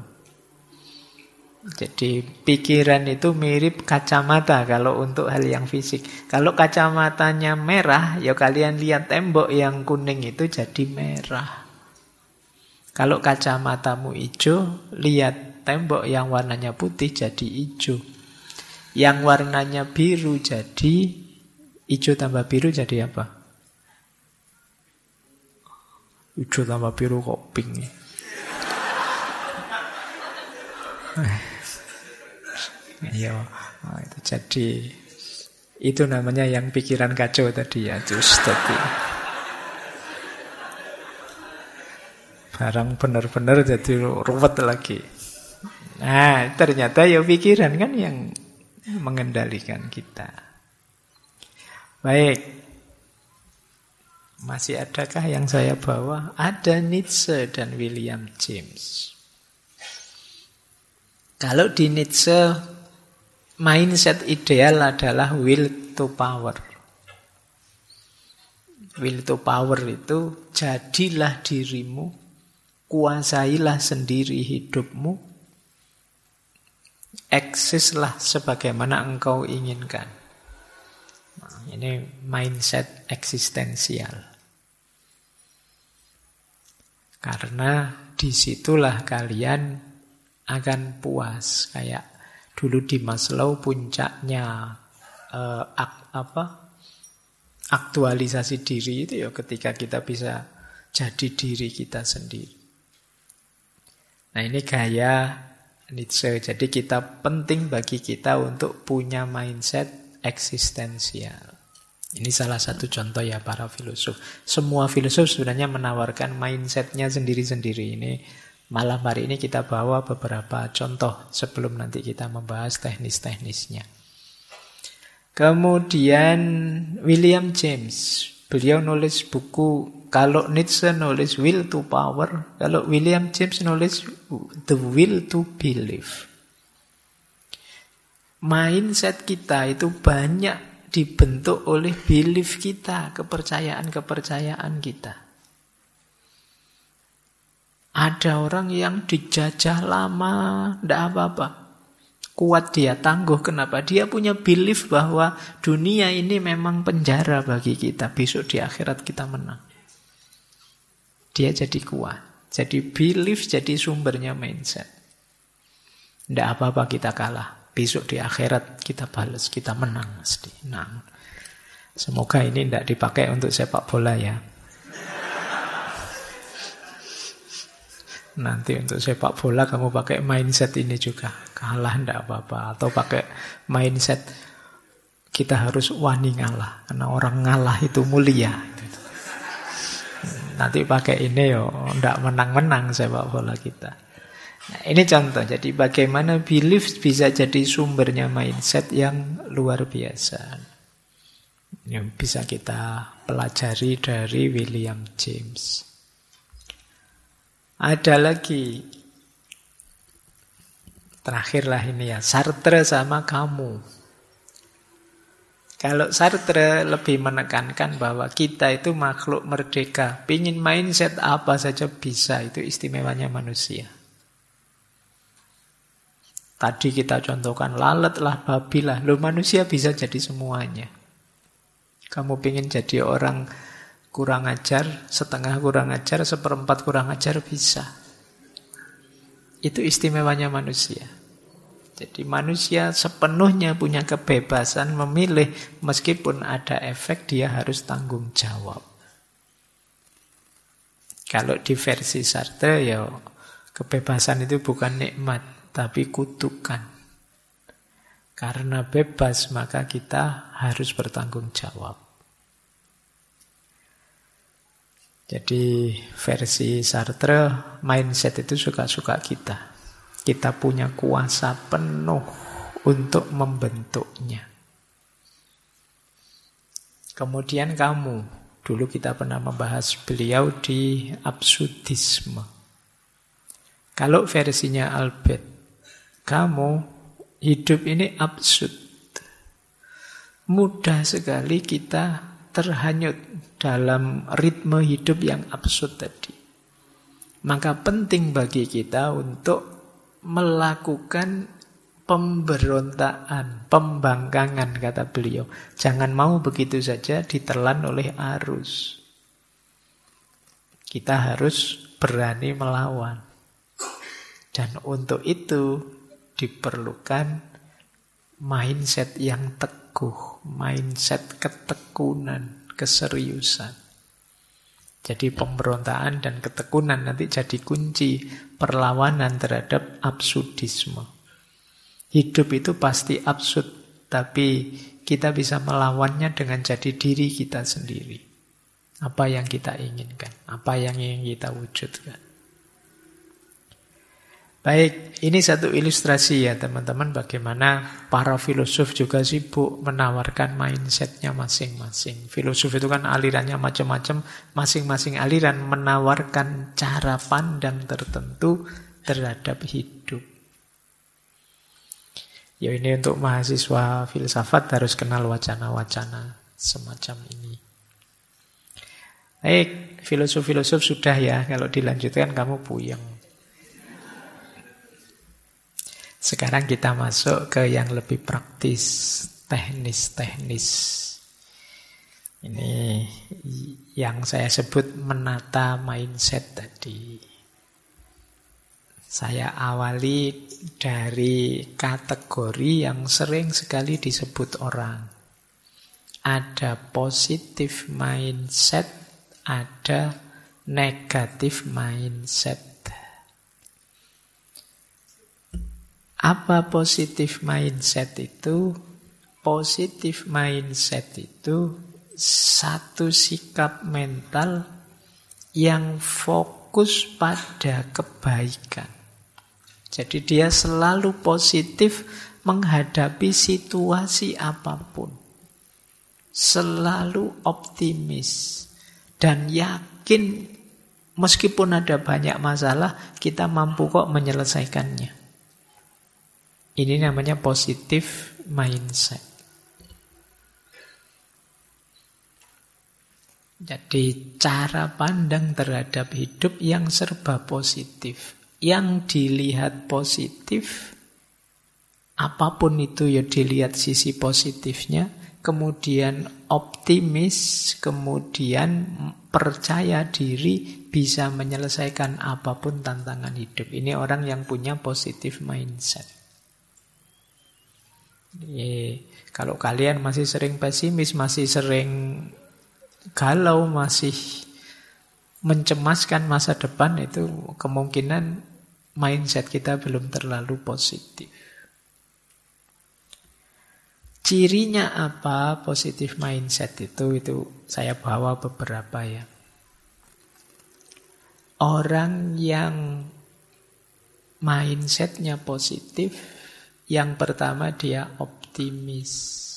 Speaker 1: Jadi pikiran itu mirip kacamata kalau untuk hal yang fisik. Kalau kacamatanya merah, ya kalian lihat tembok yang kuning itu jadi merah. Kalau kacamatamu hijau, lihat tembok yang warnanya putih jadi hijau. Yang warnanya biru jadi hijau tambah biru jadi apa? Hijau tambah biru kok pink. Iya, itu jadi itu namanya yang pikiran kacau tadi ya, just tadi. Barang benar-benar jadi ruwet lagi. Nah, ternyata ya pikiran kan yang mengendalikan kita. Baik. Masih adakah yang saya bawa? Ada Nietzsche dan William James. Kalau di Nietzsche, mindset ideal adalah will to power. Will to power itu, jadilah dirimu, kuasailah sendiri hidupmu, eksislah sebagaimana engkau inginkan. Nah, ini mindset eksistensial. Karena disitulah kalian akan puas. Kayak dulu di Maslow puncaknya aktualisasi diri itu ya ketika kita bisa jadi diri kita sendiri. Nah ini gaya Nietzsche. Jadi penting bagi kita untuk punya mindset eksistensial. Ini salah satu contoh ya para filosof. Semua filosof sebenarnya menawarkan mindsetnya sendiri-sendiri. Ini malam hari ini kita bawa beberapa contoh sebelum nanti kita membahas teknis-teknisnya. Kemudian William James, beliau nulis buku, kalau Nietzsche nulis Will to Power, kalau William James nulis The Will to Believe. Mindset kita itu banyak dibentuk oleh belief kita, kepercayaan-kepercayaan kita. Ada orang yang dijajah lama, tidak apa-apa. Kuat dia, tangguh. Kenapa? Dia punya belief bahwa dunia ini memang penjara bagi kita. Besok di akhirat kita menang. Dia jadi kuat. Jadi belief jadi sumbernya mindset. Tidak apa-apa kita kalah. Besok di akhirat kita balas, kita menang mesti. Nah, semoga ini tidak dipakai untuk sepak bola ya. Nanti untuk sepak bola kamu pakai mindset ini juga. Kalah tidak apa-apa. Atau pakai mindset kita harus wani ngalah. Karena orang ngalah itu mulia. Nanti pakai ini yo, tidak menang-menang sepak bola kita. Nah, ini contoh. Jadi bagaimana belief bisa jadi sumbernya mindset yang luar biasa. Yang bisa kita pelajari dari William James. Ada lagi. Terakhirlah ini ya. Sartre sama kamu. Kalau Sartre lebih menekankan bahwa kita itu makhluk merdeka. Pingin mindset apa saja bisa. Itu istimewanya manusia. Tadi kita contohkan lalat lah, babi lah. Loh manusia bisa jadi semuanya. Kamu pengen jadi orang kurang ajar, setengah kurang ajar, seperempat kurang ajar bisa. Itu istimewanya manusia. Jadi manusia sepenuhnya punya kebebasan memilih. Meskipun ada efek dia harus tanggung jawab. Kalau di versi Sartre ya kebebasan itu bukan nikmat tapi kutukan. Karena bebas maka kita harus bertanggung jawab. Jadi versi Sartre, mindset itu suka-suka kita. Kita punya kuasa penuh untuk membentuknya. Kemudian kamu, dulu kita pernah membahas beliau di absurdisme. Kalau versinya Albert, kamu hidup ini absurd. Mudah sekali kita terhanyut dalam ritme hidup yang absurd tadi. Maka penting bagi kita untuk melakukan pemberontakan, pembangkangan kata beliau. Jangan mau begitu saja ditelan oleh arus. Kita harus berani melawan. Dan untuk itu diperlukan mindset yang teguh, mindset ketekunan, keseriusan. Jadi pemberontakan dan ketekunan nanti jadi kunci perlawanan terhadap absurdisme. Hidup itu pasti absurd, tapi kita bisa melawannya dengan jadi diri kita sendiri. Apa yang kita inginkan, apa yang ingin kita wujudkan. Baik, ini satu ilustrasi ya teman-teman bagaimana para filosof juga sibuk menawarkan mindsetnya masing-masing. Filosof itu kan alirannya macam-macam, masing-masing aliran menawarkan cara pandang tertentu terhadap hidup. Ya ini untuk mahasiswa filsafat harus kenal wacana-wacana semacam ini. Baik, filosof-filosof sudah ya, kalau dilanjutkan kamu puyeng. Sekarang kita masuk ke yang lebih praktis, teknis-teknis. Ini yang saya sebut menata mindset tadi. Saya awali dari kategori yang sering sekali disebut orang. Ada positive mindset, ada negative mindset. Apa positive mindset itu? Positive mindset itu satu sikap mental yang fokus pada kebaikan. Jadi dia selalu positif menghadapi situasi apapun. Selalu optimis dan yakin meskipun ada banyak masalah, kita mampu kok menyelesaikannya. Ini namanya positive mindset. Jadi cara pandang terhadap hidup yang serba positif. Yang dilihat positif, apapun itu ya dilihat sisi positifnya. Kemudian optimis, kemudian percaya diri bisa menyelesaikan apapun tantangan hidup. Ini orang yang punya positive mindset. Kalau kalian masih sering pesimis, masih sering galau, masih mencemaskan masa depan, itu kemungkinan mindset kita belum terlalu positif. Cirinya apa positive mindset itu saya bawa beberapa ya. Orang yang mindsetnya positif, yang pertama dia optimis.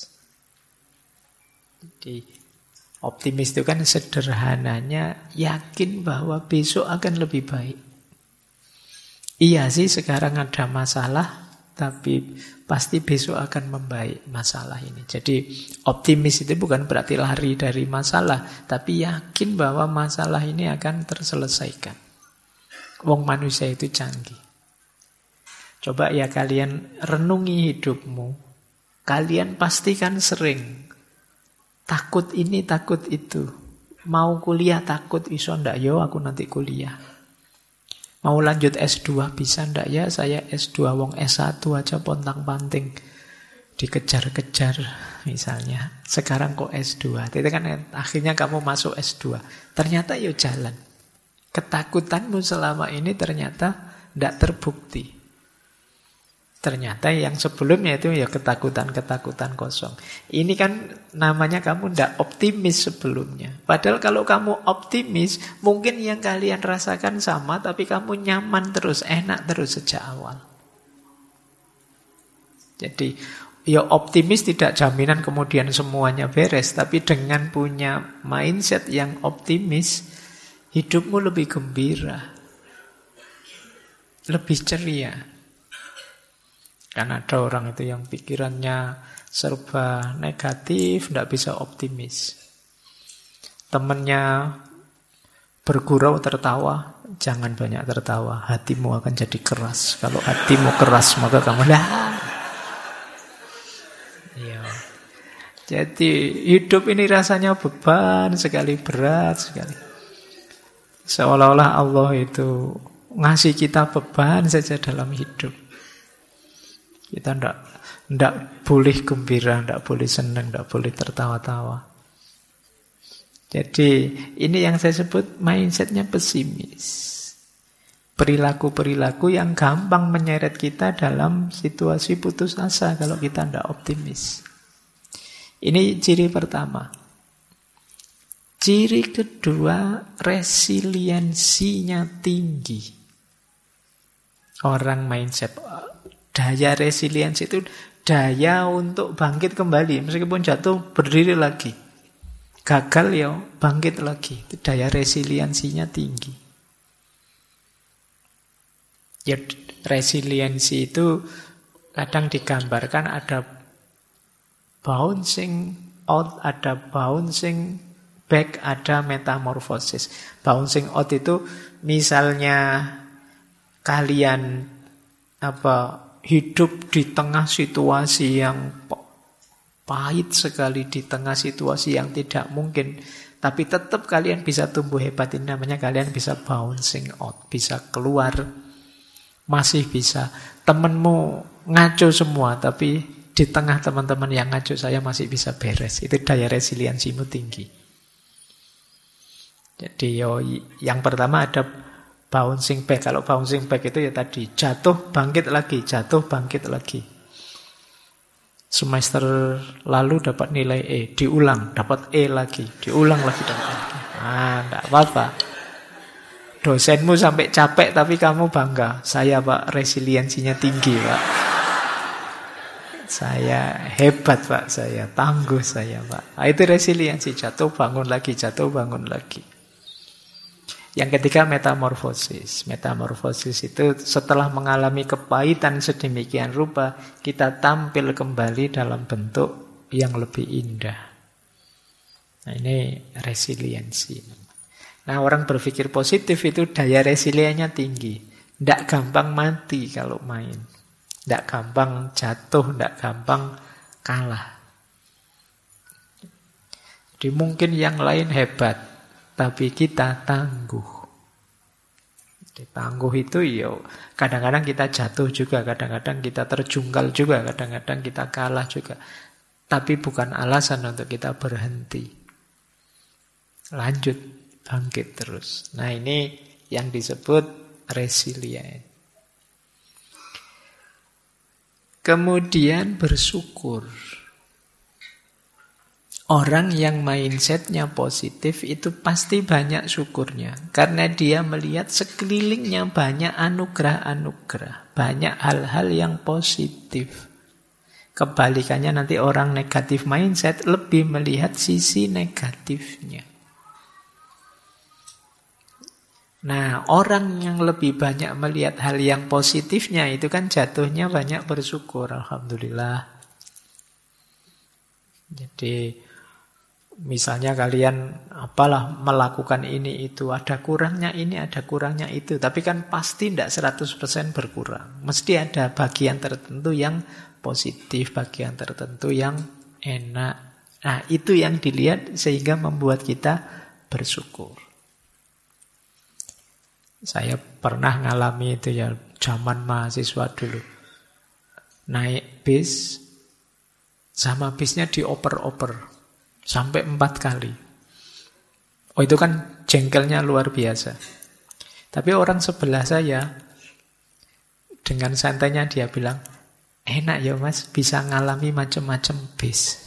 Speaker 1: Jadi optimis itu kan sederhananya yakin bahwa besok akan lebih baik. Iya sih sekarang ada masalah, tapi pasti besok akan membaik masalah ini. Jadi optimis itu bukan berarti lari dari masalah, tapi yakin bahwa masalah ini akan terselesaikan. Wong manusia itu canggih. Coba ya kalian renungi hidupmu. Kalian pasti kan sering takut ini, takut itu. Mau kuliah takut, iso ndak yo aku nanti kuliah. Mau lanjut S2 bisa ndak ya saya S2, wong S1 aja pontang-panting. Dikejar-kejar misalnya. Sekarang kok S2. Itu kan akhirnya kamu masuk S2. Ternyata yo jalan. Ketakutanmu selama ini ternyata ndak terbukti. Ternyata yang sebelumnya itu ya ketakutan-ketakutan kosong. Ini kan namanya kamu tidak optimis sebelumnya. Padahal kalau kamu optimis, mungkin yang kalian rasakan sama, tapi kamu nyaman terus, enak terus sejak awal. Jadi ya optimis tidak jaminan kemudian semuanya beres, tapi dengan punya mindset yang optimis, hidupmu lebih gembira, lebih ceria. Karena ada orang itu yang pikirannya serba negatif, tidak bisa optimis. Temannya bergurau tertawa, jangan banyak tertawa, hatimu akan jadi keras. Kalau hatimu keras, maka kamu ya. Jadi hidup ini rasanya beban sekali, berat sekali. Seolah-olah Allah itu ngasih kita beban saja dalam hidup. Kita ndak boleh gembira, ndak boleh senang, ndak boleh tertawa-tawa. Jadi ini yang saya sebut mindsetnya pesimis. Perilaku-perilaku yang gampang menyeret kita dalam situasi putus asa kalau kita tidak optimis. Ini ciri pertama. Ciri kedua, resiliensinya tinggi. Orang mindset, daya resiliensi itu daya untuk bangkit kembali. Meskipun jatuh, berdiri lagi. Gagal ya, bangkit lagi. Itu daya resiliensinya tinggi. Ya, resiliensi itu kadang digambarkan ada bouncing out, ada bouncing back, ada metamorfosis. Bouncing out itu misalnya kalian hidup di tengah situasi yang pahit sekali, di tengah situasi yang tidak mungkin, tapi tetap kalian bisa tumbuh hebat. Ini namanya kalian bisa bouncing out, bisa keluar. Masih bisa. Temenmu ngaco semua, tapi di tengah teman-teman yang ngaco saya masih bisa beres. Itu daya resiliensimu tinggi. Jadi yang pertama ada bouncing back. Kalau bouncing back itu ya tadi, jatuh bangkit lagi, jatuh bangkit lagi. Semester lalu dapat nilai E, diulang dapat E lagi, diulang lagi dapat E. Enggak apa-apa. Dosenmu sampai capek tapi kamu bangga. Saya Pak, resiliensinya tinggi Pak. Saya hebat Pak, saya tangguh saya Pak. Itu resiliensi, jatuh bangun lagi, jatuh bangun lagi. Yang ketiga metamorfosis. Metamorfosis itu setelah mengalami kepahitan sedemikian rupa, kita tampil kembali dalam bentuk yang lebih indah. Nah ini resiliensi. Nah orang berpikir positif itu daya resiliennya tinggi. Tidak gampang mati kalau main. Tidak gampang jatuh, tidak gampang kalah. Jadi mungkin yang lain hebat, tapi kita tangguh. Jadi, tangguh itu kadang-kadang kita jatuh juga, kadang-kadang kita terjungkal juga, kadang-kadang kita kalah juga. Tapi bukan alasan untuk kita berhenti. Lanjut, bangkit terus. Nah ini yang disebut resilient. Kemudian bersyukur. Orang yang mindsetnya positif itu pasti banyak syukurnya. Karena dia melihat sekelilingnya banyak anugerah-anugerah. Banyak hal-hal yang positif. Kebalikannya nanti orang negatif mindset lebih melihat sisi negatifnya. Nah, orang yang lebih banyak melihat hal yang positifnya itu kan jatuhnya banyak bersyukur. Alhamdulillah. Jadi misalnya kalian melakukan ini itu, ada kurangnya ini, ada kurangnya itu. Tapi kan pasti tidak 100% berkurang. Mesti ada bagian tertentu yang positif, bagian tertentu yang enak. Nah, itu yang dilihat sehingga membuat kita bersyukur. Saya pernah ngalami itu ya, zaman mahasiswa dulu. Naik bis, sama bisnya dioper-oper. Sampai 4 kali. Oh itu kan jengkelnya luar biasa. Tapi orang sebelah saya, dengan santainya dia bilang, enak ya mas, bisa ngalami macam-macam bis.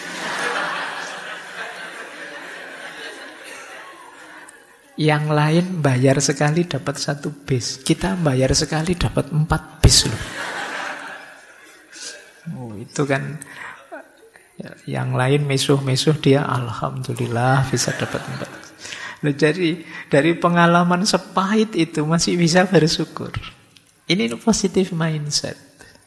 Speaker 1: Yang lain bayar sekali dapat 1 bis. Kita bayar sekali dapat 4 bis loh. Oh, itu kan yang lain mesuh-mesuh, dia alhamdulillah bisa dapat 4. Nah, jadi dari pengalaman sepahit itu masih bisa bersyukur. Ini positive mindset.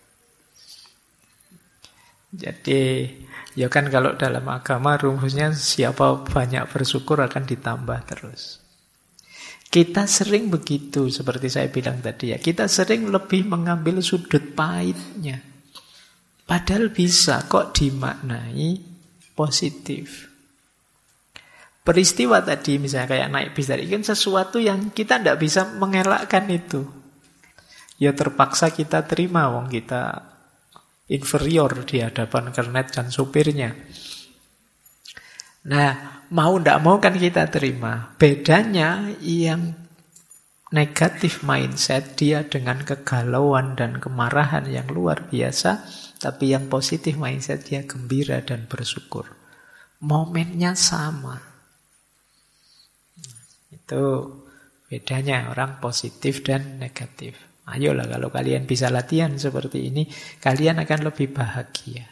Speaker 1: Jadi ya kan kalau dalam agama rumusnya siapa banyak bersyukur akan ditambah terus. Kita sering begitu, seperti saya bilang tadi ya. Kita sering lebih mengambil sudut pahitnya. Padahal bisa kok dimaknai positif. Peristiwa tadi misalnya kayak naik bis tadi, kan sesuatu yang kita tidak bisa mengelakkan itu. Ya terpaksa kita terima, wong kita inferior di hadapan kernet dan supirnya. Nah, mau ndak mau kan kita terima. Bedanya yang negatif mindset, dia dengan kegalauan dan kemarahan yang luar biasa, tapi yang positif mindset dia gembira dan bersyukur. Momennya sama. Itu bedanya orang positif dan negatif. Ayolah, kalau kalian bisa latihan seperti ini, kalian akan lebih bahagia.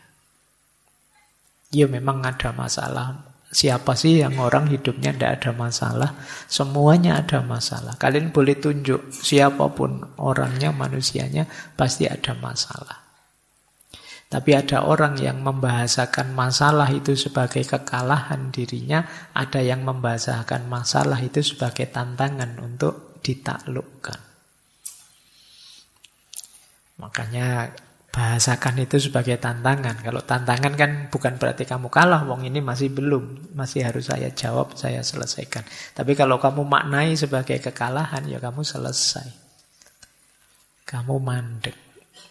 Speaker 1: Ya memang ada masalah. Siapa sih yang orang hidupnya tidak ada masalah? Semuanya ada masalah. Kalian boleh tunjuk siapapun orangnya, manusianya, pasti ada masalah. Tapi ada orang yang membahasakan masalah itu sebagai kekalahan dirinya, ada yang membahasakan masalah itu sebagai tantangan untuk ditaklukkan. Makanya bahasakan itu sebagai tantangan. Kalau tantangan kan bukan berarti kamu kalah, wong ini masih belum, masih harus saya jawab, saya selesaikan. Tapi kalau kamu maknai sebagai kekalahan, ya kamu selesai. Kamu mandek.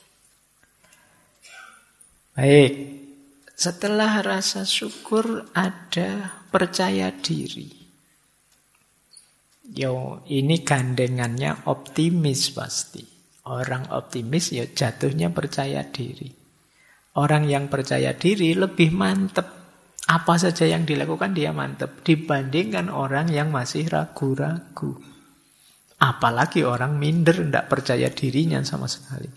Speaker 1: Baik, setelah rasa syukur ada percaya diri. Yo, ini gandengannya optimis pasti. Orang optimis ya jatuhnya percaya diri. Orang yang percaya diri lebih mantep. Apa saja yang dilakukan dia mantep. Dibandingkan orang yang masih ragu-ragu. Apalagi orang minder, tidak percaya dirinya sama sekali.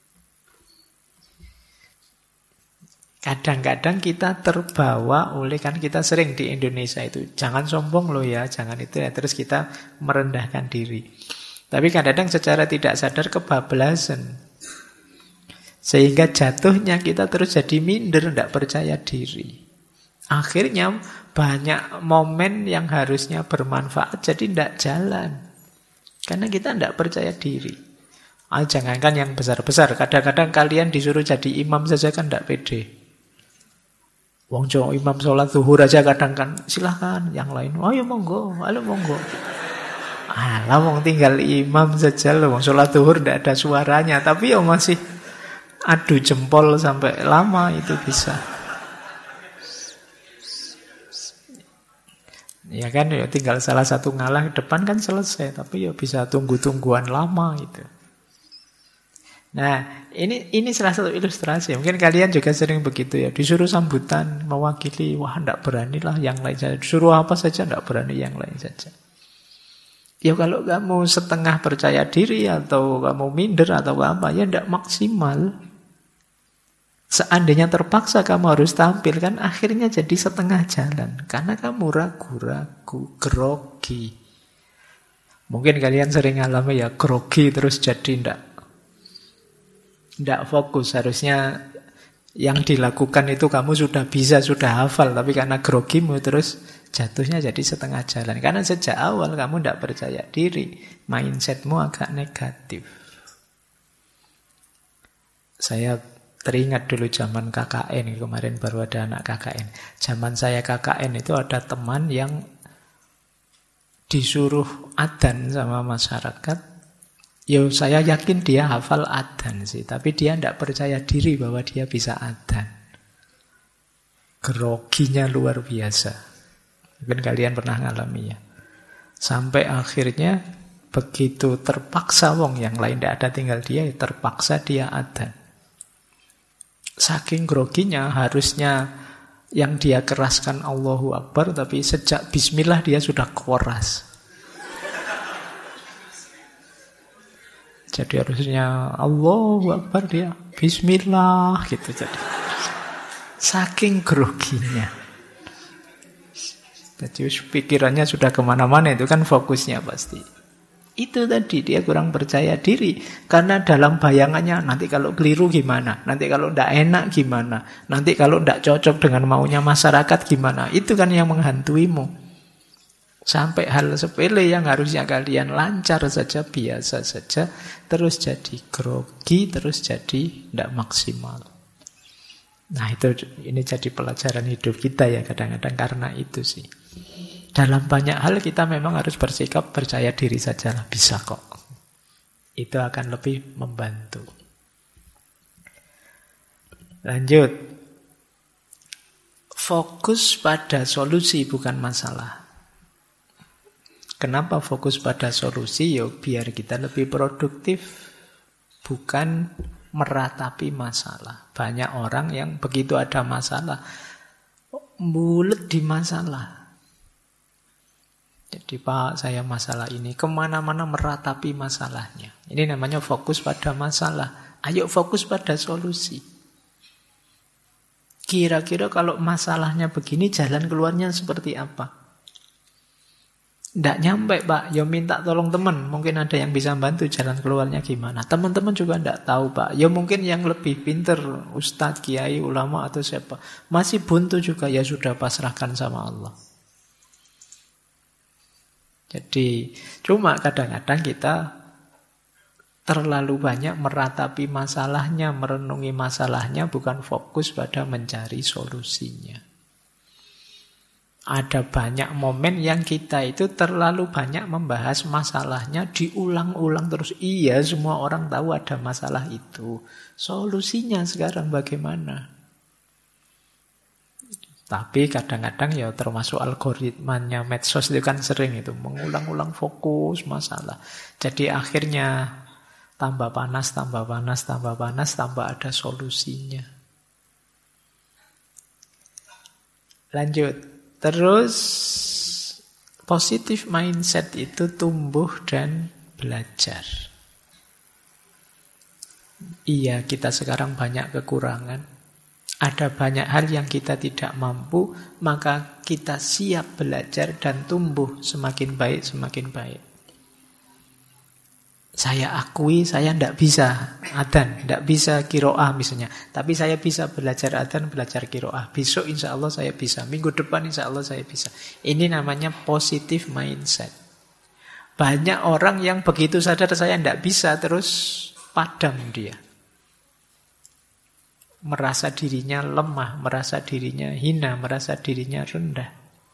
Speaker 1: Kadang-kadang kita terbawa oleh, kan kita sering di Indonesia itu, jangan sombong loh ya, jangan itu ya. Terus kita merendahkan diri. Tapi kadang-kadang secara tidak sadar kebablasan. Sehingga jatuhnya kita terus jadi minder, tidak percaya diri. Akhirnya banyak momen yang harusnya bermanfaat jadi tidak jalan. Karena kita tidak percaya diri. Jangankan yang besar-besar. Kadang-kadang kalian disuruh jadi imam saja kan tidak pede. Wong Jawa imam sholat zuhur aja kadang kan silahkan, yang lain ayo monggo, ayo monggo. Alah, wong tinggal imam saja loh, wong sholat zuhur tidak ada suaranya, tapi ya masih adu jempol sampai lama itu bisa. Ya kan, ya tinggal salah satu ngalah ke depan kan selesai, tapi ya bisa tunggu-tungguan lama itu. Nah, ini salah satu ilustrasi. Mungkin kalian juga sering begitu ya. Disuruh sambutan, mewakili, wah tidak beranilah yang lain saja. Disuruh apa saja tidak berani yang lain saja. Ya kalau kamu setengah percaya diri atau kamu minder atau apa, ya tidak maksimal. Seandainya terpaksa kamu harus tampil, kan akhirnya jadi setengah jalan. Karena kamu ragu-ragu, grogi. Mungkin kalian sering alami ya, grogi terus jadi tidak fokus. Harusnya yang dilakukan itu kamu sudah bisa, sudah hafal. Tapi karena grogimu terus jatuhnya jadi setengah jalan. Karena sejak awal kamu tidak percaya diri. Mindsetmu agak negatif. Saya teringat dulu zaman KKN. Kemarin baru ada anak KKN. Zaman saya KKN itu ada teman yang disuruh adzan sama masyarakat. Ya saya yakin dia hafal adzan sih, tapi dia tidak percaya diri bahwa dia bisa adzan. Groginya luar biasa. Mungkin kalian pernah ngalami ya. Sampai akhirnya begitu terpaksa wong yang lain tidak ada, tinggal dia, terpaksa dia adzan. Saking groginya, harusnya yang dia keraskan Allahu Akbar, tapi sejak bismillah dia sudah keras. Jadi harusnya Allahu Akbar, dia bismillah gitu. Jadi saking groginya. Jadi pikirannya sudah kemana-mana, itu kan fokusnya pasti. Itu tadi dia kurang percaya diri. Karena dalam bayangannya nanti kalau keliru gimana, nanti kalau tidak enak gimana, nanti kalau tidak cocok dengan maunya masyarakat gimana. Itu kan yang menghantuimu. Sampai hal sepele yang harusnya kalian lancar saja, biasa saja, terus jadi grogi, terus jadi tidak maksimal. Nah ini jadi pelajaran hidup kita ya kadang-kadang karena itu sih. Dalam banyak hal kita memang harus bersikap percaya diri saja lah, bisa kok. Itu akan lebih membantu. Lanjut. fokus pada solusi bukan masalah. Kenapa fokus pada solusi? Ya biar kita lebih produktif, bukan meratapi masalah. Banyak orang yang begitu ada masalah, bulet di masalah. Jadi Pak, saya masalah ini, kemana-mana meratapi masalahnya. Ini namanya fokus pada masalah. Ayo fokus pada solusi. Kira-kira kalau masalahnya begini, jalan keluarnya seperti apa? Tidak nyampe Pak, ya minta tolong teman. Mungkin ada yang bisa bantu jalan keluarnya gimana. Teman-teman juga tidak tahu Pak. Ya mungkin yang lebih pinter, ustadz, kiai, ulama atau siapa. Masih buntu juga, ya sudah pasrahkan sama Allah. Jadi cuma kadang-kadang kita terlalu banyak meratapi masalahnya, merenungi masalahnya, bukan fokus pada mencari solusinya. Ada banyak momen yang kita itu terlalu banyak membahas masalahnya, diulang-ulang terus. Iya, semua orang tahu ada masalah itu. Solusinya sekarang bagaimana? Tapi kadang-kadang ya termasuk algoritmanya medsos itu kan sering itu mengulang-ulang fokus masalah. Jadi akhirnya tambah panas, tambah panas, tambah panas, tambah ada solusinya. Lanjut. Terus positive mindset itu tumbuh dan belajar. Iya, kita sekarang banyak kekurangan. Ada banyak hal yang kita tidak mampu, maka kita siap belajar dan tumbuh semakin baik, semakin baik. Saya akui saya tidak bisa adzan, tidak bisa qiraah misalnya. Tapi saya bisa belajar adzan, belajar qiraah. Besok insya Allah saya bisa. Minggu depan insya Allah saya bisa. Ini namanya positive mindset. Banyak orang yang begitu sadar saya tidak bisa, terus padam dia. Merasa dirinya lemah, merasa dirinya hina, merasa dirinya rendah.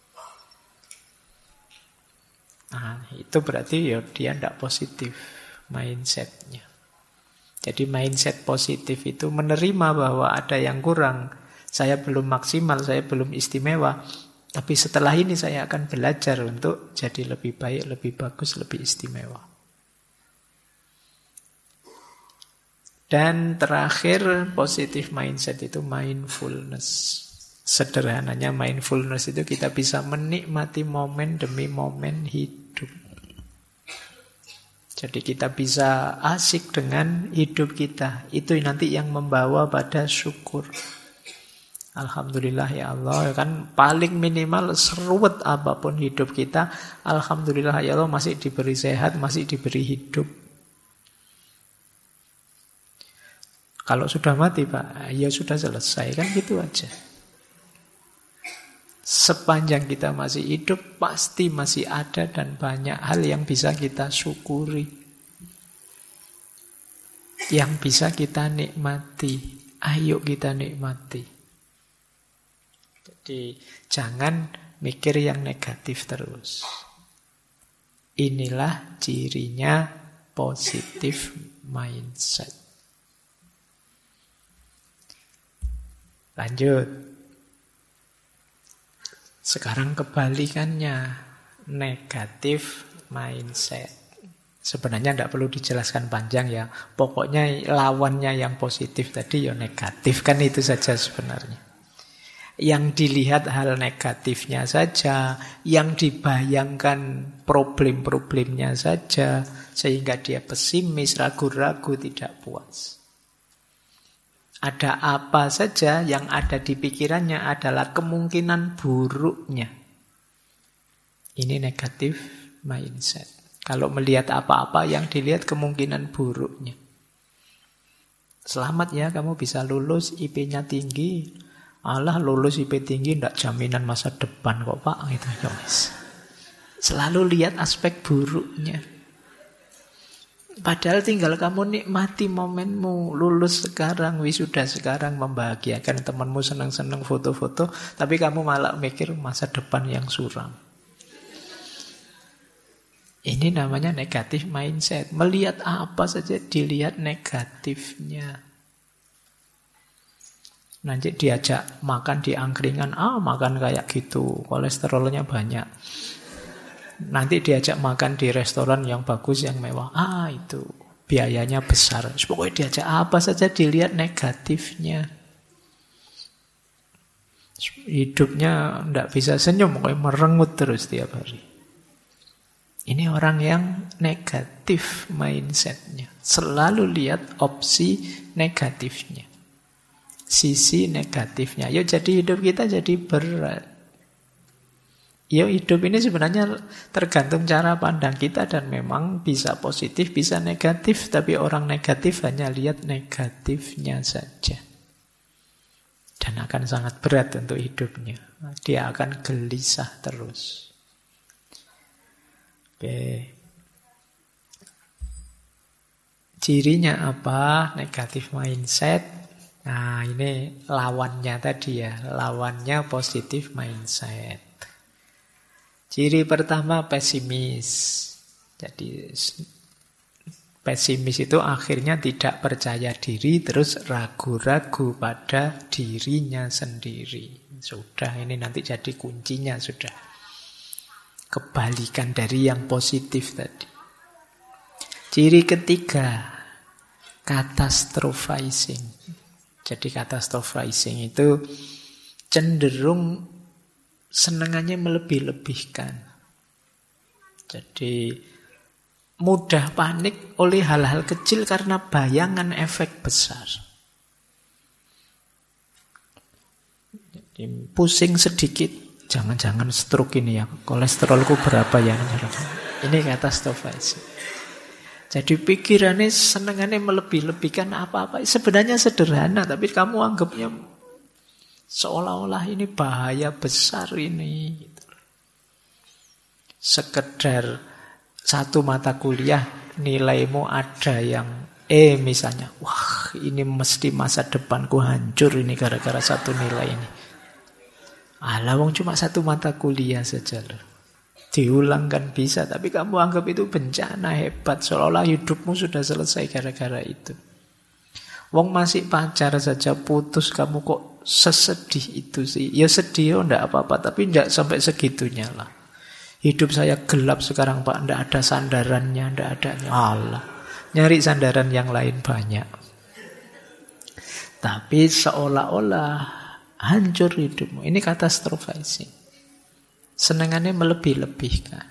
Speaker 1: Nah, itu berarti ya dia tidak positif mindsetnya. Jadi mindset positif itu menerima bahwa ada yang kurang. Saya belum maksimal, saya belum istimewa. Tapi setelah ini saya akan belajar untuk jadi lebih baik, lebih bagus, lebih istimewa. Dan terakhir, positive mindset itu mindfulness. Sederhananya mindfulness itu kita bisa menikmati momen demi momen hidup. Jadi kita bisa asik dengan hidup kita. Itu nanti yang membawa pada syukur. Alhamdulillah ya Allah. Kan paling minimal seruat apapun hidup kita, alhamdulillah ya Allah masih diberi sehat, masih diberi hidup. Kalau sudah mati Pak, ya sudah selesai. Kan gitu aja. Sepanjang kita masih hidup, pasti masih ada dan banyak hal yang bisa kita syukuri. Yang bisa kita nikmati. Ayo kita nikmati. Jadi jangan mikir yang negatif terus. Inilah cirinya positive mindset. Lanjut. Sekarang kebalikannya, negatif mindset. Sebenarnya tidak perlu dijelaskan panjang ya. Pokoknya lawannya yang positif tadi ya negatif. Kan itu saja sebenarnya. Yang dilihat hal negatifnya saja, yang dibayangkan problem-problemnya saja, sehingga dia pesimis, ragu-ragu, tidak puas. Ada apa saja yang ada di pikirannya adalah kemungkinan buruknya. Ini negatif mindset. Kalau melihat apa-apa yang dilihat kemungkinan buruknya. Selamat ya, kamu bisa lulus, IP-nya tinggi. Alah, lulus IP tinggi tidak jaminan masa depan kok Pak. Gitu, guys. Selalu lihat aspek buruknya. Padahal tinggal kamu nikmati momenmu. Lulus sekarang, wisuda sekarang, membahagiakan temanmu, senang-senang foto-foto. Tapi kamu malah mikir masa depan yang suram. Ini namanya negatif mindset. Melihat apa saja dilihat negatifnya. Nanti diajak makan di angkringan, makan kayak gitu, kolesterolnya banyak. Nanti diajak makan di restoran yang bagus, yang mewah, itu biayanya besar. Pokoknya diajak apa saja dilihat negatifnya. Hidupnya tidak bisa senyum, pokoknya merengut terus tiap hari. Ini orang yang negatif mindsetnya. Selalu lihat opsi negatifnya, sisi negatifnya. Yuk jadi hidup kita jadi berat. Yuk hidup ini sebenarnya tergantung cara pandang kita. Dan memang bisa positif, bisa negatif. Tapi orang negatif hanya lihat negatifnya saja. Dan akan sangat berat untuk hidupnya. Dia akan gelisah terus. Oke. Cirinya apa? Negatif mindset. Nah, ini lawannya tadi ya. Lawannya positif mindset. Ciri pertama pesimis. Jadi pesimis itu akhirnya tidak percaya diri, terus ragu-ragu pada dirinya sendiri. Sudah, ini nanti jadi kuncinya sudah. Kebalikan dari yang positif tadi. Ciri ketiga, catastrophizing. Jadi catastrophizing itu cenderung senengannya melebih-lebihkan. Jadi mudah panik oleh hal-hal kecil karena bayangan efek besar. Jadi pusing sedikit, jangan-jangan stroke ini ya, kolesterolku berapa ya. Ini catastrophizing. Jadi pikirannya senengannya melebih-lebihkan apa-apa. Sebenarnya sederhana, tapi kamu anggapnya seolah-olah ini bahaya besar ini. Sekedar satu mata kuliah nilaimu ada yang misalnya. Wah, ini mesti masa depanku hancur ini gara-gara satu nilai ini. Alah, wong cuma satu mata kuliah saja loh. Diulang kan bisa, tapi kamu anggap itu bencana hebat. Seolah-olah hidupmu sudah selesai gara-gara itu. Wong masih pacar saja putus, kamu kok sesedih itu sih? Ya sedih, enggak apa-apa, tapi enggak sampai segitunya lah. Hidup saya gelap sekarang Pak, enggak ada sandarannya, enggak ada. Allah, nyari sandaran yang lain banyak. Tapi seolah-olah hancur hidupmu. Ini catastrophizing. Senengannya melebih-lebihkan.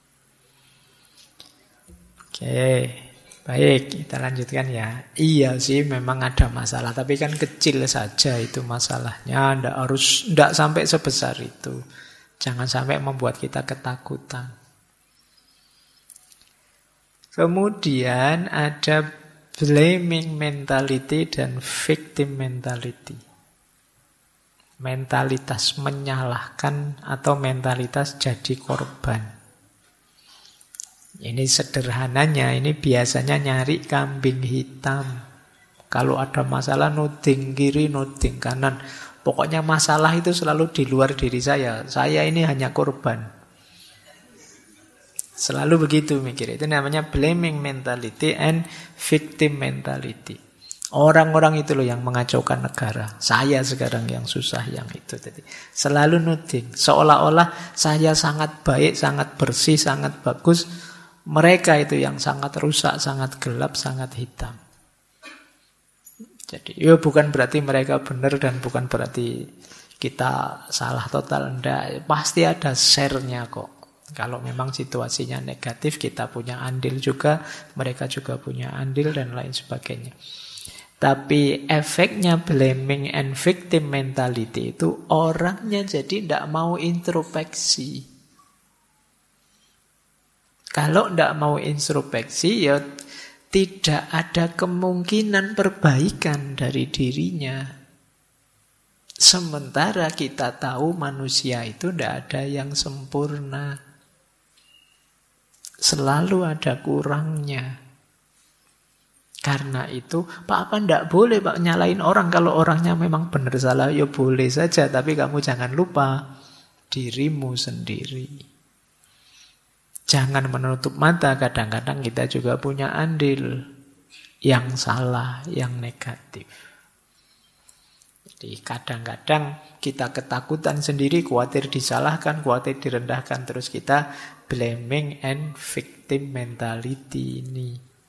Speaker 1: Oke, baik, kita lanjutkan ya. Iya sih memang ada masalah, tapi kan kecil saja itu masalahnya. Nggak sampai sebesar itu. Jangan sampai membuat kita ketakutan. Kemudian ada blaming mentality dan victim mentality. Mentalitas menyalahkan atau mentalitas jadi korban. Ini sederhananya, ini biasanya nyari kambing hitam. Kalau ada masalah nuding kiri, nuding kanan. Pokoknya masalah itu selalu di luar diri saya. Saya ini hanya korban. Selalu begitu mikir. Itu namanya blaming mentality and victim mentality. Orang-orang itu loh yang mengacaukan negara. Saya sekarang yang susah yang itu. Jadi selalu nuding. Seolah-olah saya sangat baik, sangat bersih, sangat bagus. Mereka itu yang sangat rusak, sangat gelap, sangat hitam. Jadi ya bukan berarti mereka benar dan bukan berarti kita salah total. Enggak. Pasti ada share-nya kok. Kalau memang situasinya negatif, kita punya andil juga. Mereka juga punya andil dan lain sebagainya. Tapi efeknya blaming and victim mentality itu orangnya jadi tidak mau introspeksi. Kalau tidak mau introspeksi, ya tidak ada kemungkinan perbaikan dari dirinya. Sementara kita tahu manusia itu tidak ada yang sempurna. Selalu ada kurangnya. Karena itu, Pak, apa enggak boleh Pak nyalain orang kalau orangnya memang benar salah? Ya boleh saja, tapi kamu jangan lupa dirimu sendiri. Jangan menutup mata, kadang-kadang kita juga punya andil yang salah, yang negatif. Jadi kadang-kadang kita ketakutan sendiri, khawatir disalahkan, khawatir direndahkan. Terus kita blaming and victim mentality ini.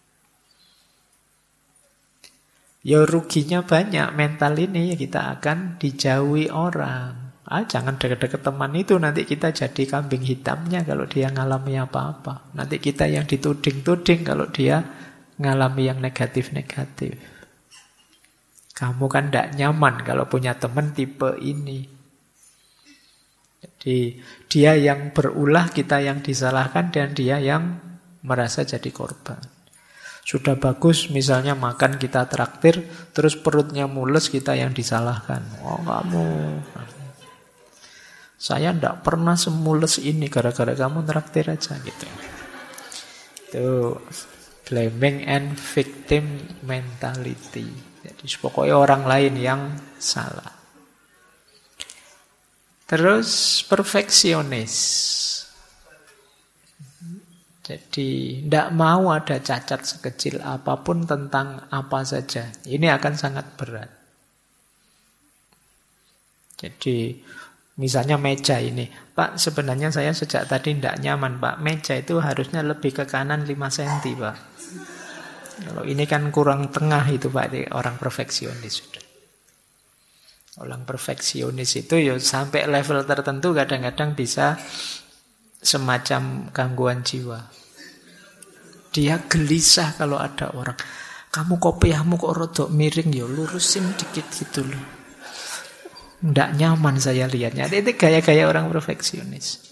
Speaker 1: Ya ruginya banyak mental ini, kita akan dijauhi orang. Jangan deket-deket teman itu, nanti kita jadi kambing hitamnya kalau dia ngalami apa-apa. Nanti kita yang dituding-tuding kalau dia ngalami yang negatif-negatif. Kamu kan tidak nyaman kalau punya teman tipe ini. Jadi dia yang berulah, kita yang disalahkan, dan dia yang merasa jadi korban. Sudah bagus misalnya makan kita traktir, terus perutnya mules, kita yang disalahkan. Oh kamu, saya tidak pernah semules ini, gara-gara kamu traktir aja gitu. Itu blaming and victim mentality. Jadi pokoknya orang lain yang salah. Terus perfeksionis. Jadi tidak mau ada cacat sekecil apapun tentang apa saja. Ini akan sangat berat. Jadi misalnya meja ini. Pak, sebenarnya saya sejak tadi tidak nyaman, Pak. Meja itu harusnya lebih ke kanan 5 cm, Pak. Kalau ini kan kurang tengah itu Pak, orang perfeksionis sudah. Orang perfeksionis itu ya sampai level tertentu kadang-kadang bisa semacam gangguan jiwa. Dia gelisah kalau ada orang, kamu kopiahmu kok rodok miring, ya lurusin dikit gitu loh. Nggak nyaman saya lihatnya. Itu gaya-gaya orang perfeksionis.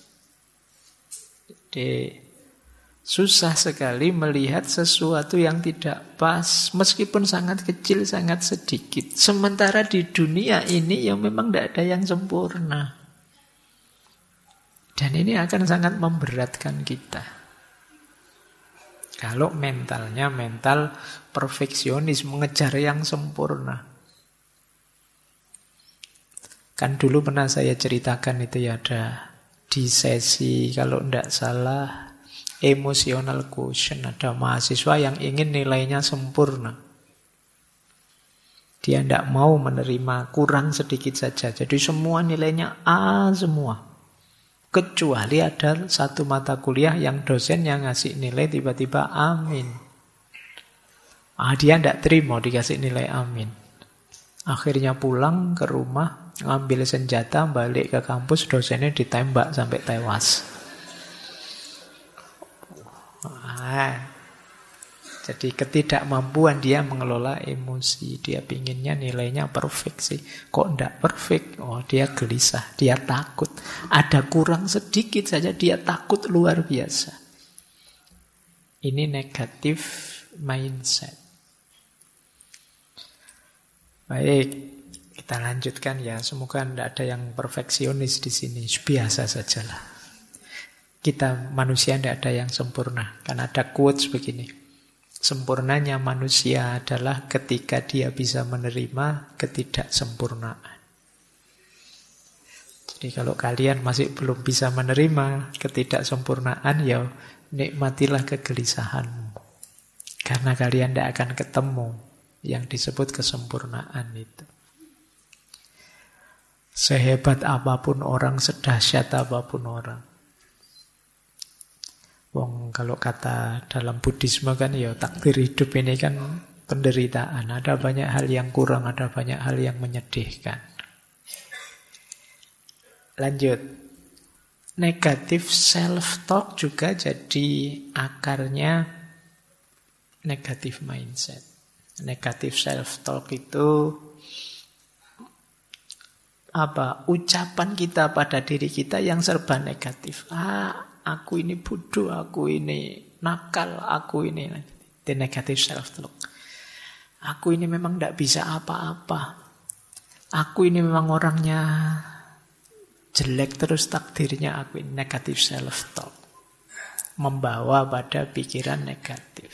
Speaker 1: Jadi susah sekali melihat sesuatu yang tidak pas, meskipun sangat kecil, sangat sedikit. Sementara di dunia ini yang memang tidak ada yang sempurna. Dan ini akan sangat memberatkan kita. Kalau mentalnya mental perfeksionis, mengejar yang sempurna. Kan dulu pernah saya ceritakan itu ya, ada di sesi kalau tidak salah emotional quotient, ada mahasiswa yang ingin nilainya sempurna. Dia tidak mau menerima kurang sedikit saja. Jadi semua nilainya A semua. Kecuali ada satu mata kuliah yang dosen yang ngasih nilai tiba-tiba amin. Dia tidak terima dikasih nilai amin. Akhirnya pulang ke rumah, ngambil senjata, balik ke kampus, dosennya ditembak sampai tewas. Jadi ketidakmampuan dia mengelola emosi. Dia pinginnya nilainya perfect sih. Kok tidak perfect? Dia gelisah, dia takut. Ada kurang sedikit saja dia takut luar biasa. Ini negatif mindset. Baik, kita lanjutkan ya. Semoga tidak ada yang perfeksionis di sini. Biasa sajalah. Kita manusia tidak ada yang sempurna. Kan ada quotes begini. Sempurnanya manusia adalah ketika dia bisa menerima ketidaksempurnaan. Jadi kalau kalian masih belum bisa menerima ketidaksempurnaan, ya nikmatilah kegelisahanmu. Karena kalian tidak akan ketemu yang disebut kesempurnaan itu. Sehebat apapun orang, sedahsyat apapun orang. Kalau kata dalam Buddhisme kan ya takdir hidup ini kan penderitaan. Ada banyak hal yang kurang, ada banyak hal yang menyedihkan. Lanjut. Negatif self-talk juga jadi akarnya negatif mindset. Negatif self-talk itu apa? Ucapan kita pada diri kita yang serba negatif. Aku ini bodoh, aku ini nakal, aku ini the negative self-talk. Aku ini memang tidak bisa apa-apa. Aku ini memang orangnya jelek terus takdirnya. Aku ini negative self-talk. Membawa pada pikiran negatif.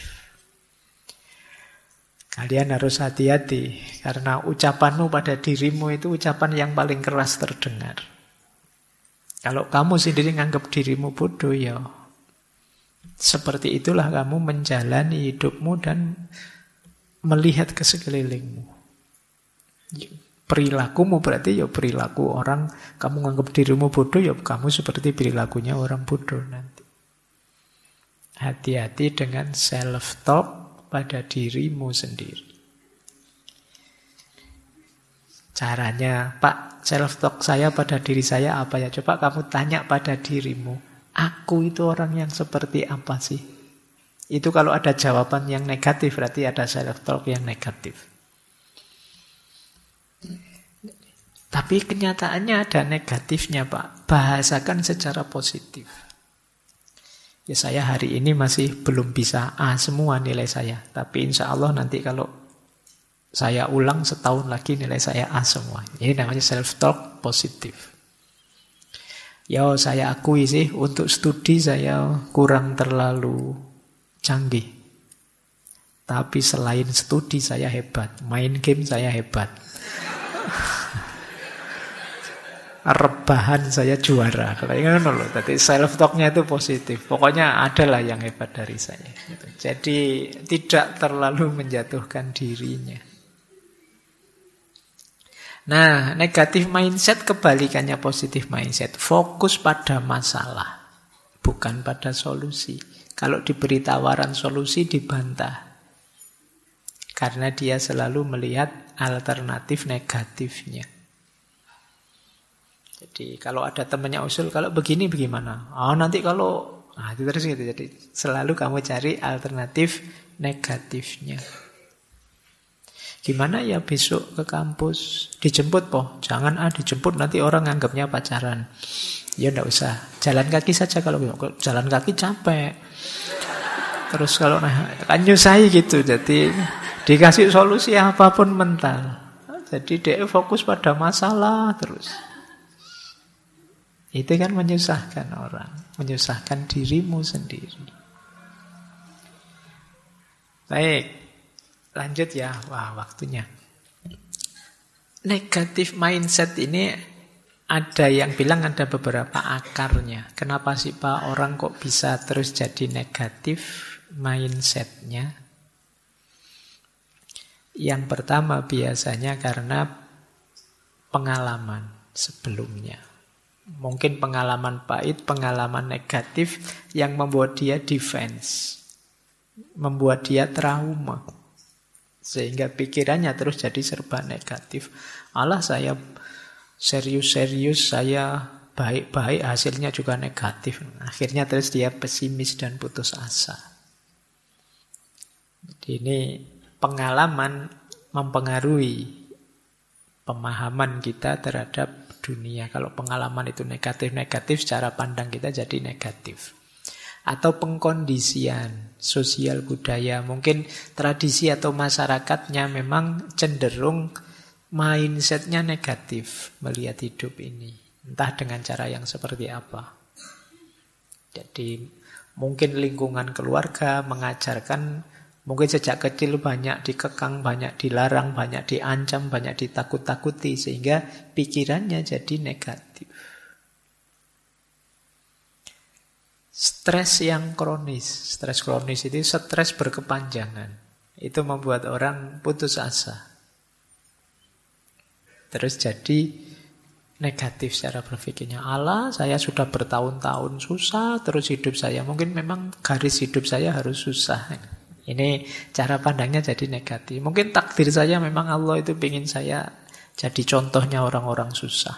Speaker 1: Kalian harus hati-hati karena ucapanmu pada dirimu itu ucapan yang paling keras terdengar. Kalau kamu sendiri nganggap dirimu bodoh, ya seperti itulah kamu menjalani hidupmu dan melihat ke sekelilingmu. perilakumu berarti ya perilaku orang. Kamu nganggap dirimu bodoh, ya kamu seperti perilakunya orang bodoh nanti. Hati-hati dengan self-talk pada dirimu sendiri. Caranya, Pak, self-talk saya pada diri saya apa ya? Coba kamu tanya pada dirimu, aku itu orang yang seperti apa sih? Itu kalau ada jawaban yang negatif, berarti ada self-talk yang negatif. Tapi kenyataannya ada negatifnya, Pak. Bahasakan secara positif. Ya saya hari ini masih belum bisa A semua nilai saya. Tapi insya Allah nanti kalau saya ulang setahun lagi nilai saya A semua. Ini namanya self-talk positif. Ya saya akui sih untuk studi saya kurang terlalu canggih. Tapi selain studi saya hebat. Main game saya hebat. Rebahan saya juara. Kayak gitu loh. Jadi self-talknya itu positif. Pokoknya adalah yang hebat dari saya. Jadi tidak terlalu menjatuhkan dirinya. Nah, negatif mindset kebalikannya positif mindset. Fokus pada masalah, bukan pada solusi. Kalau diberi tawaran solusi dibantah. Karena dia selalu melihat alternatif negatifnya. Jadi kalau ada temannya usul, kalau begini bagaimana? Oh nanti kalau, itu terus gitu. Jadi selalu kamu cari alternatif negatifnya. Gimana ya besok ke kampus? Dijemput po? Jangan dijemput nanti orang nganggapnya pacaran. Ya enggak usah. Jalan kaki saja kalau jalan kaki capek. Terus kalau kan nyusahi gitu. Jadi dikasih solusi apapun mental. Jadi dia fokus pada masalah terus. Itu kan menyusahkan orang, menyusahkan dirimu sendiri. Baik, lanjut ya. Wah, waktunya. Negatif mindset ini ada yang bilang ada beberapa akarnya. Kenapa sih Pak orang kok bisa terus jadi negatif mindsetnya? Yang pertama biasanya karena pengalaman sebelumnya. Mungkin pengalaman pahit, pengalaman negatif yang membuat dia defense. Membuat dia trauma. Sehingga pikirannya terus jadi serba negatif. Allah saya serius-serius, saya baik-baik, hasilnya juga negatif. Akhirnya terus dia pesimis dan putus asa. Jadi ini pengalaman mempengaruhi pemahaman kita terhadap dunia. Kalau pengalaman itu negatif-negatif, cara pandang kita jadi negatif. Atau pengkondisian sosial budaya. Mungkin tradisi atau masyarakatnya memang cenderung mindsetnya negatif melihat hidup ini. Entah dengan cara yang seperti apa. Jadi mungkin lingkungan keluarga mengajarkan, mungkin sejak kecil banyak dikekang, banyak dilarang, banyak diancam, banyak ditakut-takuti. Sehingga pikirannya jadi negatif. Stres yang kronis. Stres kronis itu stres berkepanjangan. Itu membuat orang putus asa. Terus jadi negatif secara berpikirnya. Allah, saya sudah bertahun-tahun susah terus hidup saya. Mungkin memang garis hidup saya harus susah. Ini cara pandangnya jadi negatif. Mungkin takdir saya memang Allah itu ingin saya jadi contohnya orang-orang susah.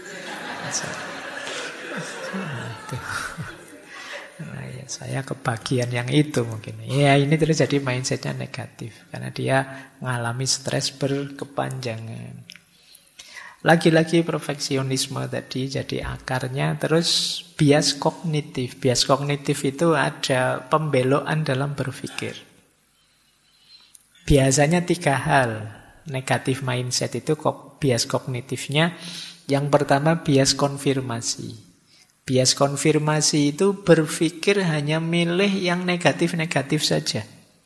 Speaker 1: Nah, ya, saya kebagian yang itu mungkin. Ya ini terus jadi mindsetnya negatif. Karena dia mengalami stres berkepanjangan. Lagi-lagi perfeksionisme tadi jadi akarnya. Terus bias kognitif. Bias kognitif itu ada pembelokan dalam berpikir. Biasanya 3 hal negatif mindset itu bias kognitifnya. Yang pertama bias konfirmasi. Bias konfirmasi itu berpikir hanya milih yang negatif-negatif saja.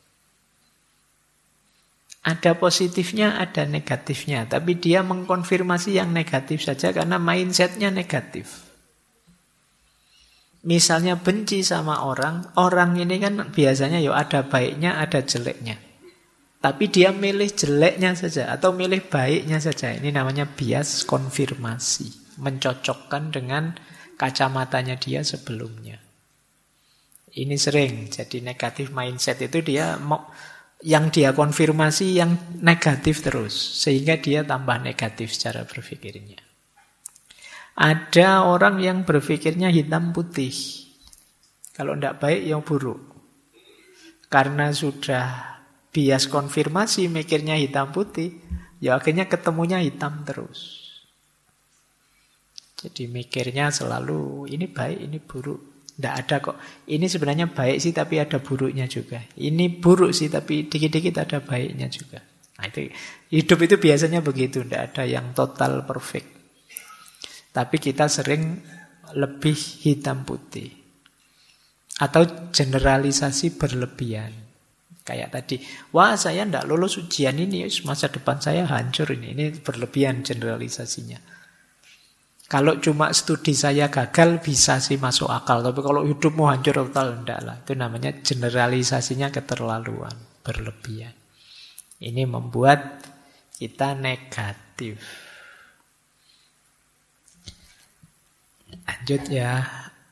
Speaker 1: Ada positifnya, ada negatifnya. Tapi dia mengkonfirmasi yang negatif saja karena mindsetnya negatif. Misalnya benci sama orang ini kan biasanya ada baiknya, ada jeleknya. Tapi dia milih jeleknya saja atau milih baiknya saja. Ini namanya bias konfirmasi. Mencocokkan dengan kacamatanya dia sebelumnya. Ini sering jadi negatif mindset itu dia mau yang dia konfirmasi yang negatif terus. Sehingga dia tambah negatif secara berpikirnya. Ada orang yang berpikirnya hitam putih. Kalau tidak baik yang buruk. Karena sudah bias konfirmasi mikirnya hitam putih, ya akhirnya ketemunya hitam terus. Jadi mikirnya selalu ini baik, ini buruk. Tidak ada kok. Ini sebenarnya baik sih tapi ada buruknya juga. Ini buruk sih tapi dikit-dikit ada baiknya juga. Nah, itu hidup itu biasanya begitu, tidak ada yang total perfect. Tapi kita sering lebih hitam putih. Atau generalisasi berlebihan. Kayak tadi, wah saya tidak lulus ujian ini, masa depan saya hancur ini. Ini berlebihan generalisasinya. Kalau cuma studi saya gagal, bisa sih masuk akal. Tapi kalau hidupmu hancur total, tidak lah. Itu namanya generalisasinya keterlaluan, berlebihan. Ini membuat kita negatif. Lanjut ya.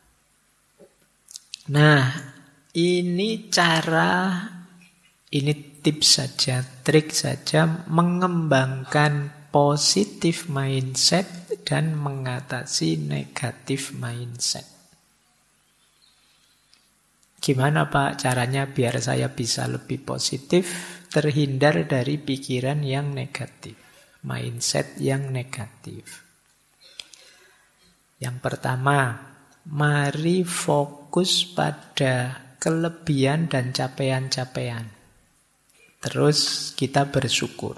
Speaker 1: Nah, ini tips saja, trik saja mengembangkan positif mindset dan mengatasi negatif mindset. Gimana Pak caranya biar saya bisa lebih positif, terhindar dari pikiran yang negatif, mindset yang negatif? Yang pertama, mari fokus pada kelebihan dan capaian-capaian. Terus kita bersyukur.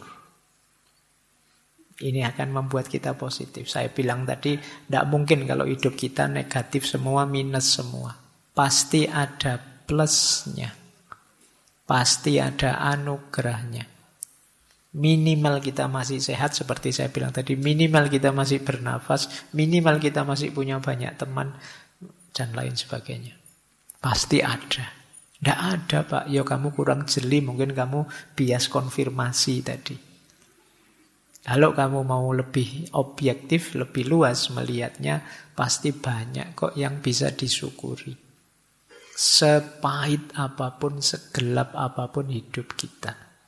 Speaker 1: Ini akan membuat kita positif. Saya bilang tadi, tidak mungkin kalau hidup kita negatif semua, minus semua. Pasti ada plusnya. Pasti ada anugerahnya. Minimal kita masih sehat, seperti saya bilang tadi. Minimal kita masih bernafas. Minimal kita masih punya banyak teman. Dan lain sebagainya. Pasti ada. Tidak ada Pak, ya kamu kurang jeli, mungkin kamu bias konfirmasi tadi. Kalau kamu mau lebih objektif, lebih luas melihatnya, pasti banyak kok yang bisa disyukuri. Sepahit apapun, segelap apapun hidup kita.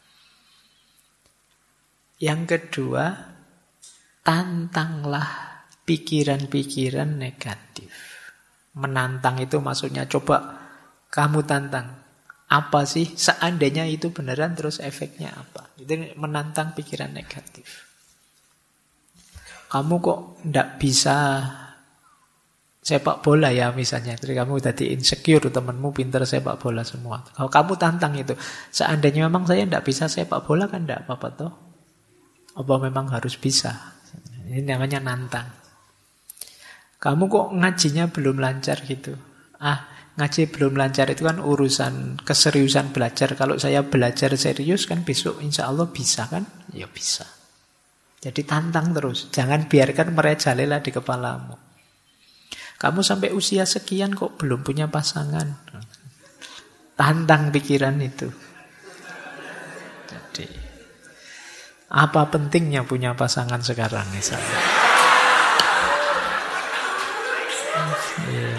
Speaker 1: Yang kedua, tantanglah pikiran-pikiran negatif. Menantang itu maksudnya coba kamu tantang, apa sih seandainya itu beneran terus efeknya apa? Itu menantang pikiran negatif. Kamu kok tidak bisa sepak bola ya misalnya. Jadi kamu tadi insecure, temanmu pinter sepak bola semua. Kalau kamu tantang itu, seandainya memang saya tidak bisa sepak bola kan tidak apa-apa toh. Apa memang harus bisa? Ini namanya nantang. Kamu kok ngajinya belum lancar gitu? Ngaji belum lancar itu kan urusan keseriusan belajar. Kalau saya belajar serius kan besok insya Allah bisa kan? Ya bisa. Jadi tantang terus. Jangan biarkan merajalela di kepalamu. Kamu sampai usia sekian kok belum punya pasangan. Tantang pikiran itu. Jadi apa pentingnya punya pasangan sekarang misalnya? Iya.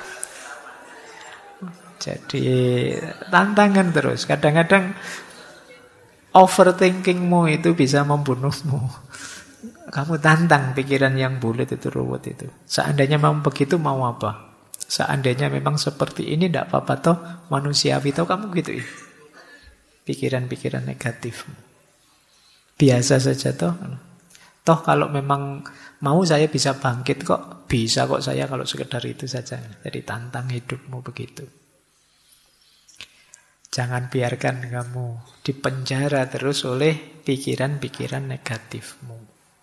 Speaker 1: Jadi tantangan terus. Kadang-kadang overthinkingmu itu bisa membunuhmu. Kamu tantang pikiran yang bulat itu, ruwet itu. Seandainya memang begitu mau apa? Seandainya memang seperti ini tidak apa-apa toh, manusiawi toh, kamu gitu. Pikiran-pikiran negatifmu. Biasa saja toh. Toh kalau memang mau saya bisa bangkit kok. Bisa kok saya kalau sekedar itu saja. Jadi tantang hidupmu begitu. Jangan biarkan kamu dipenjara terus oleh pikiran-pikiran negatifmu.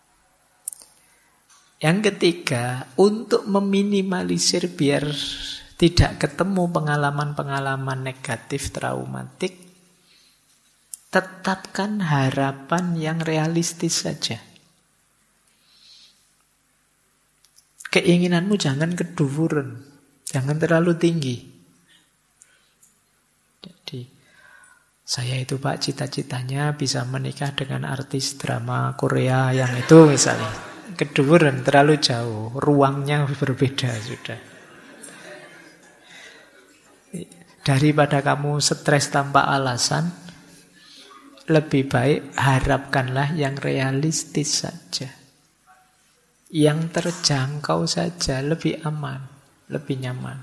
Speaker 1: Yang ketiga, untuk meminimalisir biar tidak ketemu pengalaman-pengalaman negatif traumatik, tetapkan harapan yang realistis saja. Keinginanmu jangan keduvuran, jangan terlalu tinggi. Jadi, Saya itu Pak cita-citanya bisa menikah dengan artis drama Korea yang itu misalnya. Keduren terlalu jauh, ruangnya berbeda sudah. Daripada kamu stres tanpa alasan, lebih baik harapkanlah yang realistis saja. Yang terjangkau saja, lebih aman, lebih nyaman.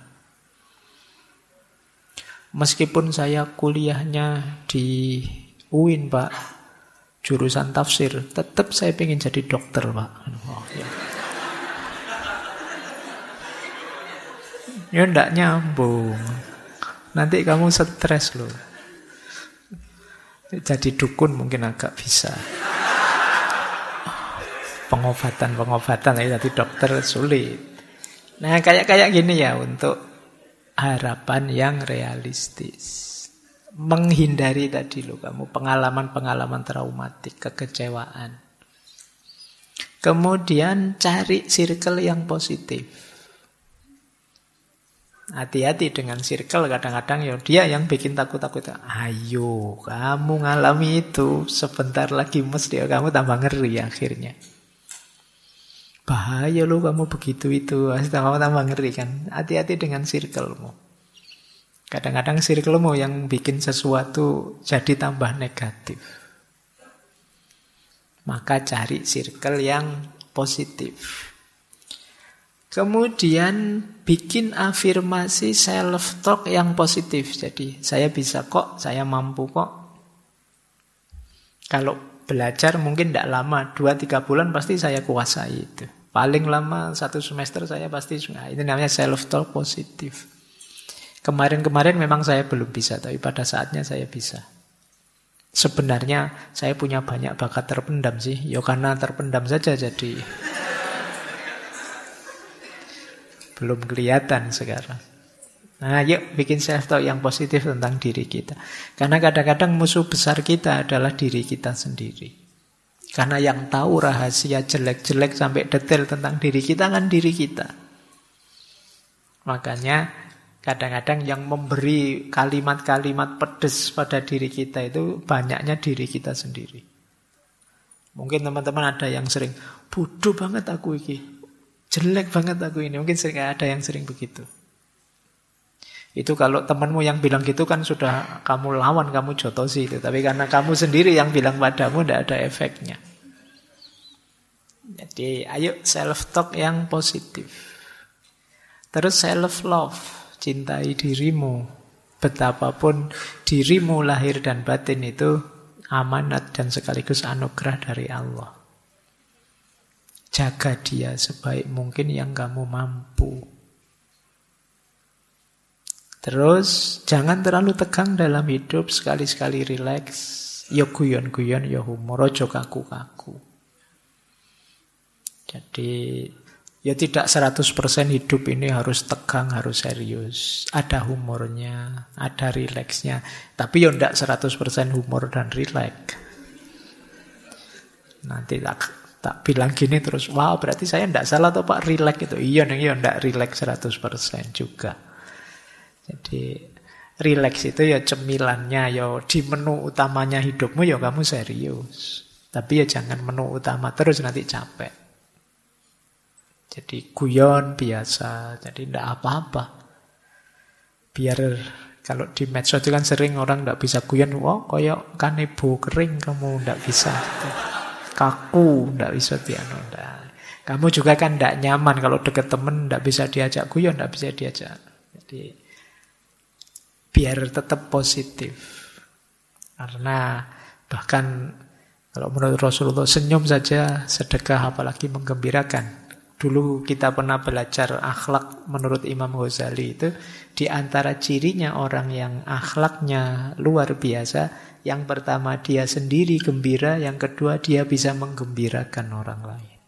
Speaker 1: Meskipun saya kuliahnya di UIN, Pak, jurusan tafsir, tetap saya pengen jadi dokter, Pak. Oh, ya. Ya enggak nyambung. Nanti kamu stres loh. Jadi dukun mungkin agak bisa. Pengobatan ya, jadi dokter sulit. Nah, kayak gini ya untuk harapan yang realistis. Menghindari tadi loh kamu pengalaman-pengalaman traumatik, kekecewaan. Kemudian cari circle yang positif. Hati-hati dengan circle, kadang-kadang ya dia yang bikin takut-takut. Ayo, kamu ngalami itu, sebentar lagi mesti kamu tambah ngeri akhirnya. Bahaya loh kamu begitu itu, kamu tambah ngeri kan. Hati-hati dengan circlemu. Kadang-kadang circlemu yang bikin sesuatu jadi tambah negatif. Maka cari circle yang positif. Kemudian bikin afirmasi self-talk yang positif. Jadi saya bisa kok, saya mampu kok. Kalau belajar mungkin tidak lama, 2-3 bulan pasti saya kuasai itu. Paling lama 1 semester saya pasti, nah, itu namanya self-talk positif. Kemarin-kemarin memang saya belum bisa, tapi pada saatnya saya bisa. Sebenarnya saya punya banyak bakat terpendam sih, ya karena terpendam saja jadi belum kelihatan sekarang. Nah, yuk bikin self-talk yang positif tentang diri kita. Karena kadang-kadang musuh besar kita adalah diri kita sendiri. Karena yang tahu rahasia jelek-jelek sampai detail tentang diri kita kan diri kita. Makanya kadang-kadang yang memberi kalimat-kalimat pedes pada diri kita itu banyaknya diri kita sendiri. Mungkin teman-teman ada yang sering, bodoh banget aku ini, jelek banget aku ini. Mungkin sering ada yang sering begitu. Itu kalau temanmu yang bilang gitu kan sudah kamu lawan, kamu jotosi itu. Tapi karena kamu sendiri yang bilang padamu, tidak ada efeknya. Jadi ayo self-talk yang positif. Terus self-love, cintai dirimu. Betapapun dirimu lahir dan batin itu amanat dan sekaligus anugerah dari Allah. Jaga dia sebaik mungkin yang kamu mampu. Terus jangan terlalu tegang dalam hidup, sekali-sekali rileks. Ya guyon-guyon, ya humor, ojo kaku-kaku. Jadi ya tidak 100% hidup ini harus tegang, harus serius. Ada humornya, ada rileksnya. Tapi ya tidak 100% humor dan rileks. Nanti tak bilang gini terus, wah berarti saya tidak salah atau Pak rileks itu. Iya, tidak rileks 100% juga. Jadi rileks itu ya cemilannya, ya di menu utamanya hidupmu ya kamu serius. Tapi ya jangan menu utama terus, nanti capek. Jadi guyon biasa, jadi tidak apa-apa. Biar kalau di medsos itu kan sering orang tidak bisa guyon, wah kayak kanebo kering kamu tidak bisa. Kaku, tidak bisa piano. Kamu juga kan tidak nyaman kalau deket temen, tidak bisa diajak guyon, tidak bisa diajak. Jadi biar tetap positif. Karena bahkan kalau menurut Rasulullah senyum saja sedekah, apalagi menggembirakan. Dulu kita pernah belajar akhlak menurut Imam Ghazali itu, di antara cirinya orang yang akhlaknya luar biasa, yang pertama dia sendiri gembira, yang kedua dia bisa menggembirakan orang lain.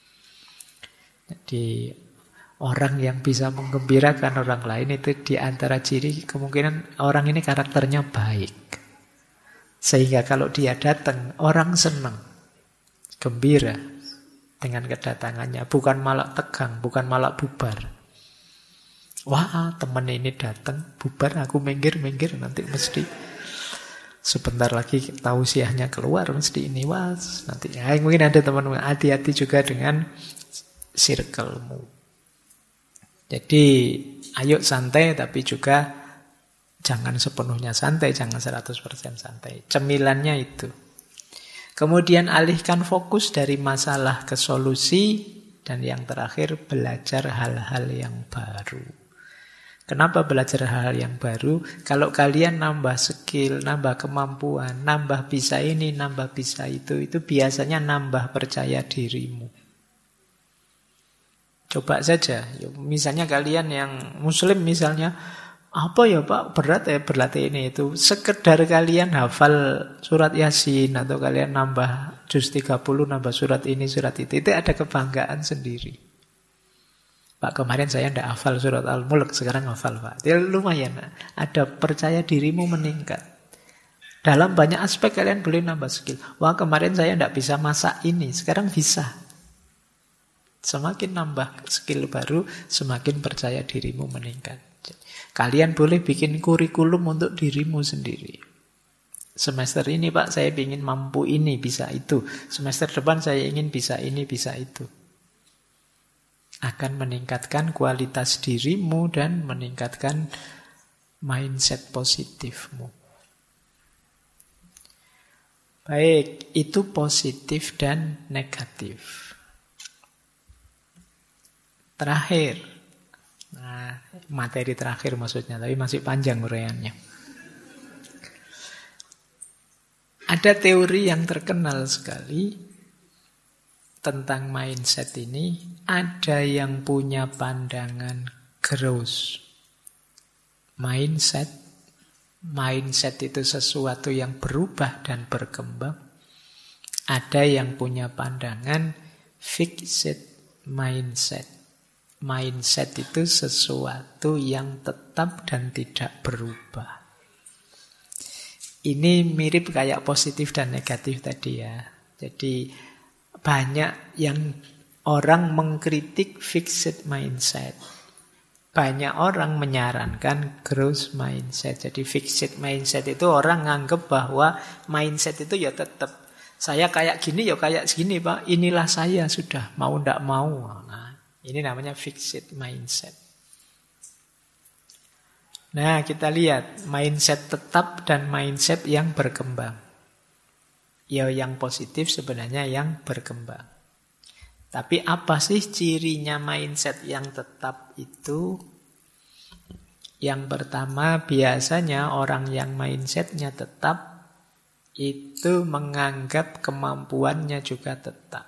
Speaker 1: Jadi orang yang bisa menggembirakan orang lain itu di antara ciri kemungkinan orang ini karakternya baik. Sehingga kalau dia datang, orang senang, gembira dengan kedatangannya. Bukan malah tegang, bukan malah bubar. Wah, teman ini datang, bubar, aku minggir, nanti mesti Sebentar lagi tausiahnya keluar, mesti ini was. Nanti mungkin ada teman-teman, hati-hati juga dengan circle-mu. Jadi ayo santai, tapi juga jangan sepenuhnya santai, jangan 100% santai. Cemilannya itu. Kemudian alihkan fokus dari masalah ke solusi. Dan yang terakhir, belajar hal-hal yang baru. Kenapa belajar hal-hal yang baru? Kalau kalian nambah skill, nambah kemampuan, nambah bisa ini, nambah bisa itu biasanya nambah percaya dirimu. Coba saja, misalnya kalian yang muslim misalnya, apa ya Pak, berat ya berlatih ini itu. Sekedar kalian hafal surat Yasin atau kalian nambah juz 30, nambah surat ini, surat itu ada kebanggaan sendiri. Pak, kemarin saya tidak hafal surat Al-Mulk, sekarang hafal Pak. Itu lumayan, ada percaya dirimu meningkat. Dalam banyak aspek kalian boleh nambah skill. Wah, kemarin saya tidak bisa masak ini, sekarang bisa. Semakin nambah skill baru, semakin percaya dirimu meningkat. Kalian boleh bikin kurikulum untuk dirimu sendiri. Semester ini Pak, saya ingin mampu ini, bisa itu. Semester depan saya ingin bisa ini, bisa itu. Akan meningkatkan kualitas dirimu dan meningkatkan mindset positifmu. Baik, itu positif dan negatif. Terakhir, materi terakhir maksudnya, tapi masih panjang uraiannya. Ada teori yang terkenal sekali tentang mindset ini. Ada yang punya pandangan growth mindset. Mindset itu sesuatu yang berubah dan berkembang. Ada yang punya pandangan fixed mindset. Mindset itu sesuatu yang tetap dan tidak berubah. Ini mirip kayak positif dan negatif tadi ya. Jadi banyak yang orang mengkritik fixed mindset. Banyak orang menyarankan growth mindset. Jadi fixed mindset itu orang nganggep bahwa mindset itu ya tetap. Saya kayak gini ya kayak gini Pak. Inilah saya sudah, mau ndak mau. Nah, ini namanya fixed mindset. Nah, kita lihat mindset tetap dan mindset yang berkembang. Ya, yang positif sebenarnya yang berkembang. Tapi apa sih cirinya mindset yang tetap itu? Yang pertama, biasanya orang yang mindsetnya tetap itu menganggap kemampuannya juga tetap.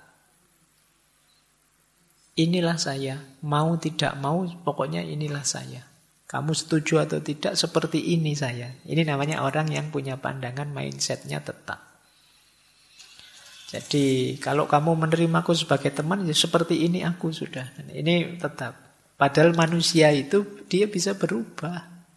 Speaker 1: Inilah saya, mau tidak mau pokoknya inilah saya. Kamu setuju atau tidak, seperti ini saya. Ini namanya orang yang punya pandangan mindsetnya tetap. Jadi kalau kamu menerimaku sebagai teman, ya seperti ini aku sudah. Ini tetap. Padahal manusia itu dia bisa berubah.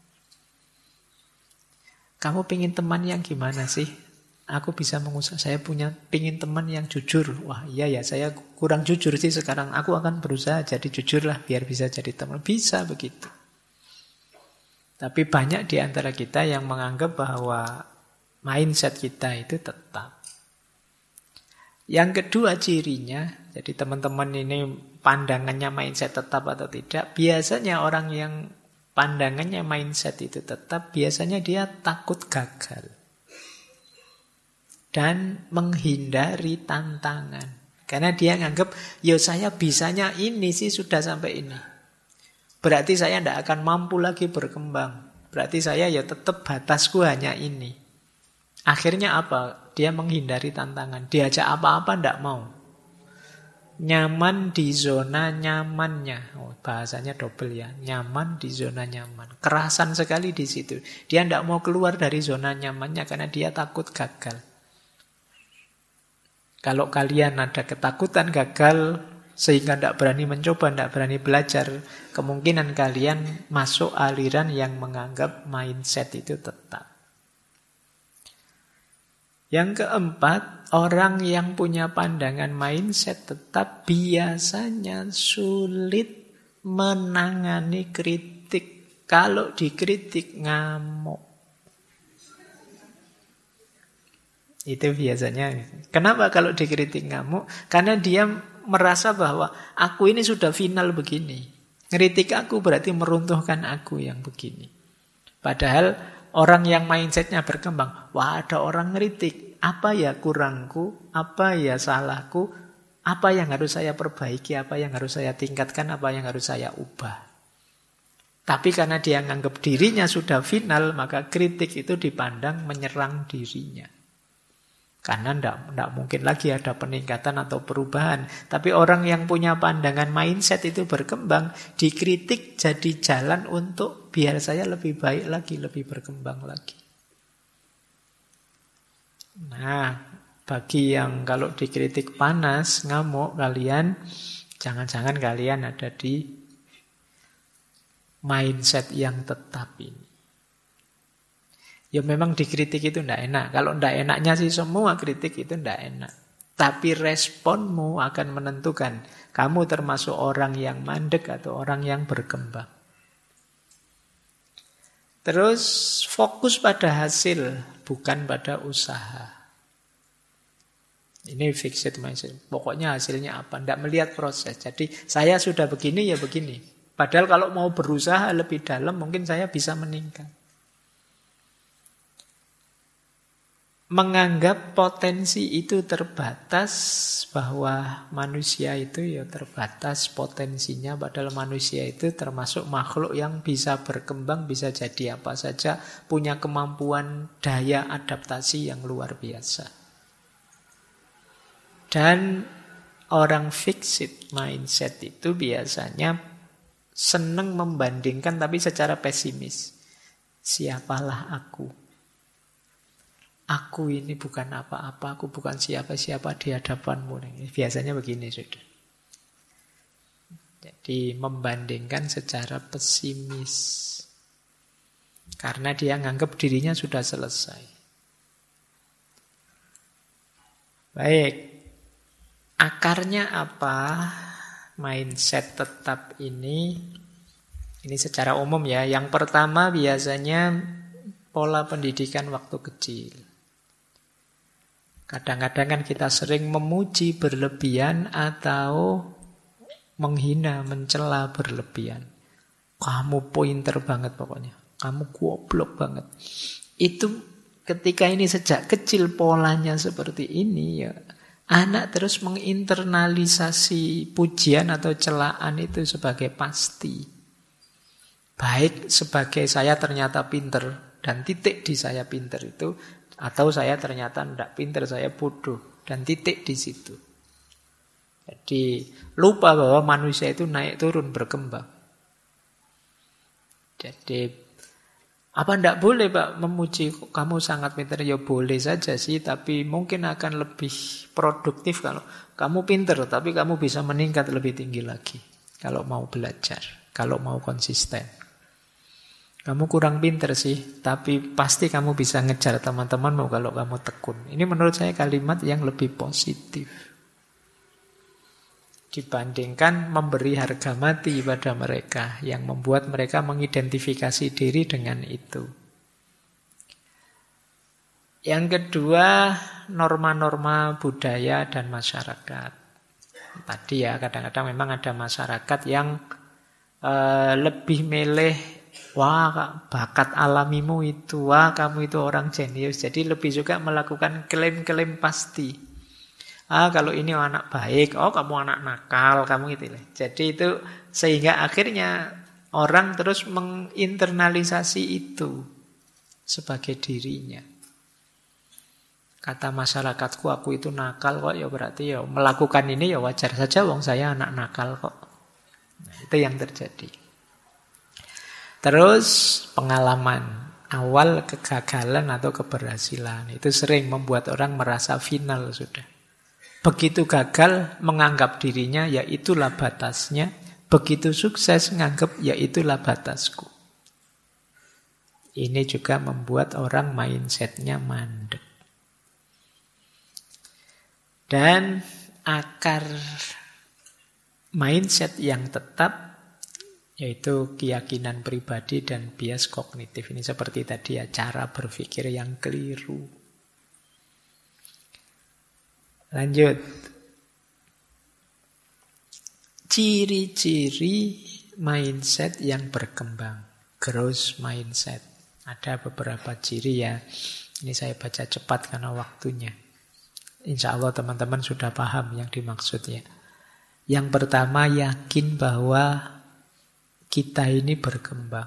Speaker 1: Kamu pingin teman yang gimana sih? Aku bisa mengusahakan, saya pingin teman yang jujur. Wah iya ya, saya kurang jujur sih sekarang. Aku akan berusaha jadi jujur lah biar bisa jadi teman. Bisa begitu. Tapi banyak di antara kita yang menganggap bahwa mindset kita itu tetap. Yang kedua cirinya, jadi teman-teman ini pandangannya mindset tetap atau tidak, biasanya orang yang pandangannya mindset itu tetap, biasanya dia takut gagal. Dan menghindari tantangan. Karena dia nganggap, ya saya bisanya ini sih sudah sampai ini. Berarti saya tidak akan mampu lagi berkembang. Berarti saya ya tetap batasku hanya ini. Akhirnya apa? Dia menghindari tantangan. Diajak apa-apa tidak mau. Nyaman di zona nyamannya. Oh, bahasanya double ya. Nyaman di zona nyaman. Kerasan sekali di situ. Dia tidak mau keluar dari zona nyamannya karena dia takut gagal. Kalau kalian ada ketakutan gagal sehingga tidak berani mencoba, tidak berani belajar, kemungkinan kalian masuk aliran yang menganggap mindset itu tetap. Yang keempat, orang yang punya pandangan mindset tetap biasanya sulit menangani kritik. Kalau dikritik ngamuk. Itu biasanya. Kenapa kalau dikritik ngamuk? Karena dia merasa bahwa aku ini sudah final begini. Ngeritik aku berarti meruntuhkan aku yang begini. Padahal orang yang mindsetnya berkembang, wah ada orang ngeritik, apa ya kurangku, apa ya salahku, apa yang harus saya perbaiki, apa yang harus saya tingkatkan, apa yang harus saya ubah. Tapi karena dia menganggap dirinya sudah final, maka kritik itu dipandang menyerang dirinya. Karena tidak mungkin lagi ada peningkatan atau perubahan. Tapi orang yang punya pandangan mindset itu berkembang, dikritik jadi jalan untuk biar saya lebih baik lagi, lebih berkembang lagi. Nah, bagi yang kalau dikritik panas, ngamuk kalian, jangan-jangan kalian ada di mindset yang tetap ini. Ya memang dikritik itu tidak enak. Kalau tidak enaknya sih semua kritik itu tidak enak. Tapi responmu akan menentukan kamu termasuk orang yang mandek atau orang yang berkembang. Terus fokus pada hasil, bukan pada usaha. Ini fixed mindset. Pokoknya hasilnya apa? Tidak melihat proses. Jadi saya sudah begini ya begini. Padahal kalau mau berusaha lebih dalam mungkin saya bisa meningkat. Menganggap potensi itu terbatas, bahwa manusia itu ya terbatas potensinya, padahal manusia itu termasuk makhluk yang bisa berkembang, bisa jadi apa saja, punya kemampuan daya adaptasi yang luar biasa. Dan orang fixed mindset itu biasanya senang membandingkan tapi secara pesimis. Siapalah aku? Aku ini bukan apa-apa, aku bukan siapa-siapa di hadapanmu. Biasanya begini sudah. Jadi membandingkan secara pesimis. Karena dia nganggap dirinya sudah selesai. Baik. Akarnya apa? Mindset tetap ini secara umum ya. Yang pertama biasanya pola pendidikan waktu kecil. Kadang-kadang kan kita sering memuji berlebihan atau menghina, mencela berlebihan. Kamu pointer banget pokoknya. Kamu goblok banget. Itu ketika ini sejak kecil polanya seperti ini ya, anak terus menginternalisasi pujian atau celaan itu sebagai pasti. Baik sebagai saya ternyata pinter dan titik di saya pinter itu, atau saya ternyata tidak pinter, saya bodoh dan titik di situ. Jadi lupa bahwa manusia itu naik turun berkembang. Jadi apa tidak boleh Pak memuji kamu sangat pinter? Ya boleh saja sih, tapi mungkin akan lebih produktif kalau kamu pinter, tapi kamu bisa meningkat lebih tinggi lagi. Kalau mau belajar, kalau mau konsisten. Kamu kurang pinter sih, tapi pasti kamu bisa ngejar teman-temanmu kalau kamu tekun. Ini menurut saya kalimat yang lebih positif. Dibandingkan memberi harga mati pada mereka, yang membuat mereka mengidentifikasi diri dengan itu. Yang kedua, norma-norma budaya dan masyarakat. Tadi ya, kadang-kadang memang ada masyarakat yang lebih milih, wah bakat alamimu itu, wah kamu itu orang jenius. Jadi lebih suka melakukan klaim-klaim pasti. Kalau ini anak baik, kamu anak nakal, kamu gitu lah. Jadi itu sehingga akhirnya orang terus menginternalisasi itu sebagai dirinya. Kata masyarakatku aku itu nakal kok, ya berarti ya melakukan ini ya wajar saja, wong saya anak nakal kok. Nah, itu yang terjadi. Terus pengalaman awal kegagalan atau keberhasilan itu sering membuat orang merasa final sudah. Begitu gagal menganggap dirinya ya itulah batasnya, begitu sukses menganggap ya itulah batasku. Ini juga membuat orang mindsetnya mandek. Dan akar mindset yang tetap yaitu keyakinan pribadi dan bias kognitif. Ini seperti tadi ya, cara berpikir yang keliru. Lanjut. Ciri-ciri mindset yang berkembang. Growth mindset. Ada beberapa ciri ya. Ini saya baca cepat karena waktunya. Insya Allah teman-teman sudah paham yang dimaksudnya. Yang pertama, yakin bahwa kita ini berkembang.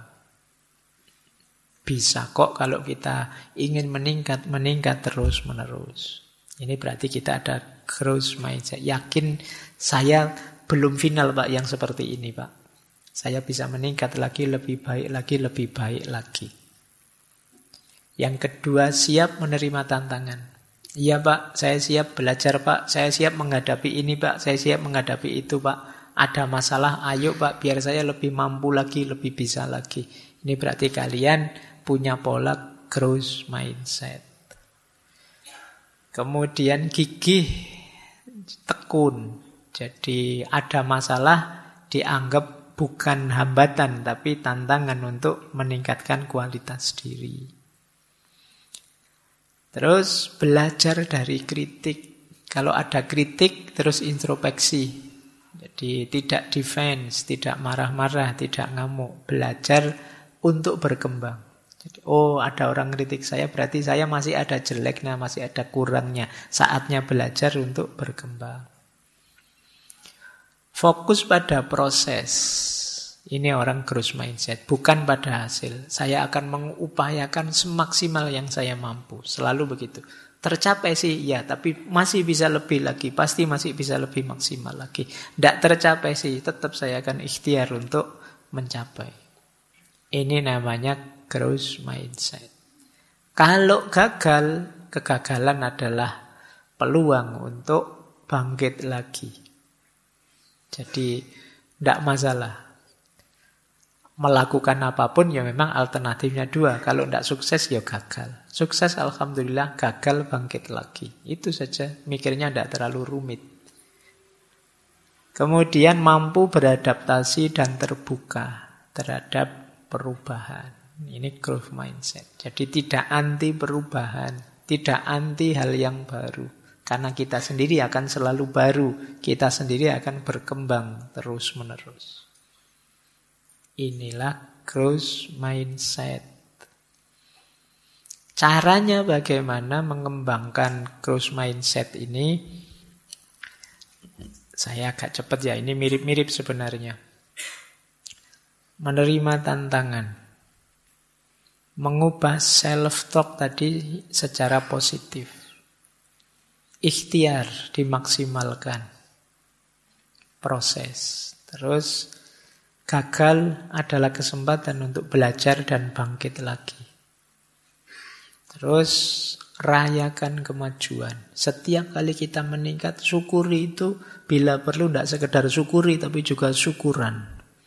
Speaker 1: Bisa kok kalau kita ingin meningkat terus-menerus. Ini berarti kita ada growth mindset. Yakin saya belum final Pak yang seperti ini Pak. Saya bisa meningkat lagi, lebih baik lagi, lebih baik lagi. Yang kedua, siap menerima tantangan. Iya Pak, saya siap belajar Pak. Saya siap menghadapi ini Pak. Saya siap menghadapi itu Pak. Ada masalah, ayo Pak, biar saya lebih mampu lagi, lebih bisa lagi. Ini berarti kalian punya pola growth mindset. Kemudian gigih, tekun. Jadi ada masalah dianggap bukan hambatan, tapi tantangan untuk meningkatkan kualitas diri. Terus belajar dari kritik. Kalau ada kritik, terus introspeksi. Jadi tidak defense, tidak marah-marah, tidak ngamuk. Belajar untuk berkembang. Jadi, oh ada orang kritik saya, berarti saya masih ada jeleknya, masih ada kurangnya. Saatnya belajar untuk berkembang. Fokus pada proses. Ini orang growth mindset, bukan pada hasil. Saya akan mengupayakan semaksimal yang saya mampu. Selalu begitu. Tercapai sih, ya, tapi masih bisa lebih lagi. Pasti masih bisa lebih maksimal lagi. Tidak tercapai sih, tetap saya akan ikhtiar untuk mencapai. Ini namanya growth mindset. Kalau gagal, kegagalan adalah peluang untuk bangkit lagi. Jadi, tidak masalah. Melakukan apapun ya memang alternatifnya dua. Kalau tidak sukses ya gagal. Sukses alhamdulillah, gagal bangkit lagi. Itu saja, mikirnya tidak terlalu rumit. Kemudian mampu beradaptasi dan terbuka terhadap perubahan. Ini growth mindset. Jadi tidak anti perubahan, tidak anti hal yang baru. Karena kita sendiri akan selalu baru. Kita sendiri akan berkembang terus-menerus. Inilah growth mindset. Caranya bagaimana mengembangkan growth mindset ini? Saya agak cepat ya, ini mirip-mirip sebenarnya. Menerima tantangan. Mengubah self-talk tadi secara positif. Ikhtiar dimaksimalkan. Proses. Terus gagal adalah kesempatan untuk belajar dan bangkit lagi. Terus rayakan kemajuan. Setiap kali kita meningkat, syukuri itu bila perlu tidak sekedar syukuri tapi juga syukuran.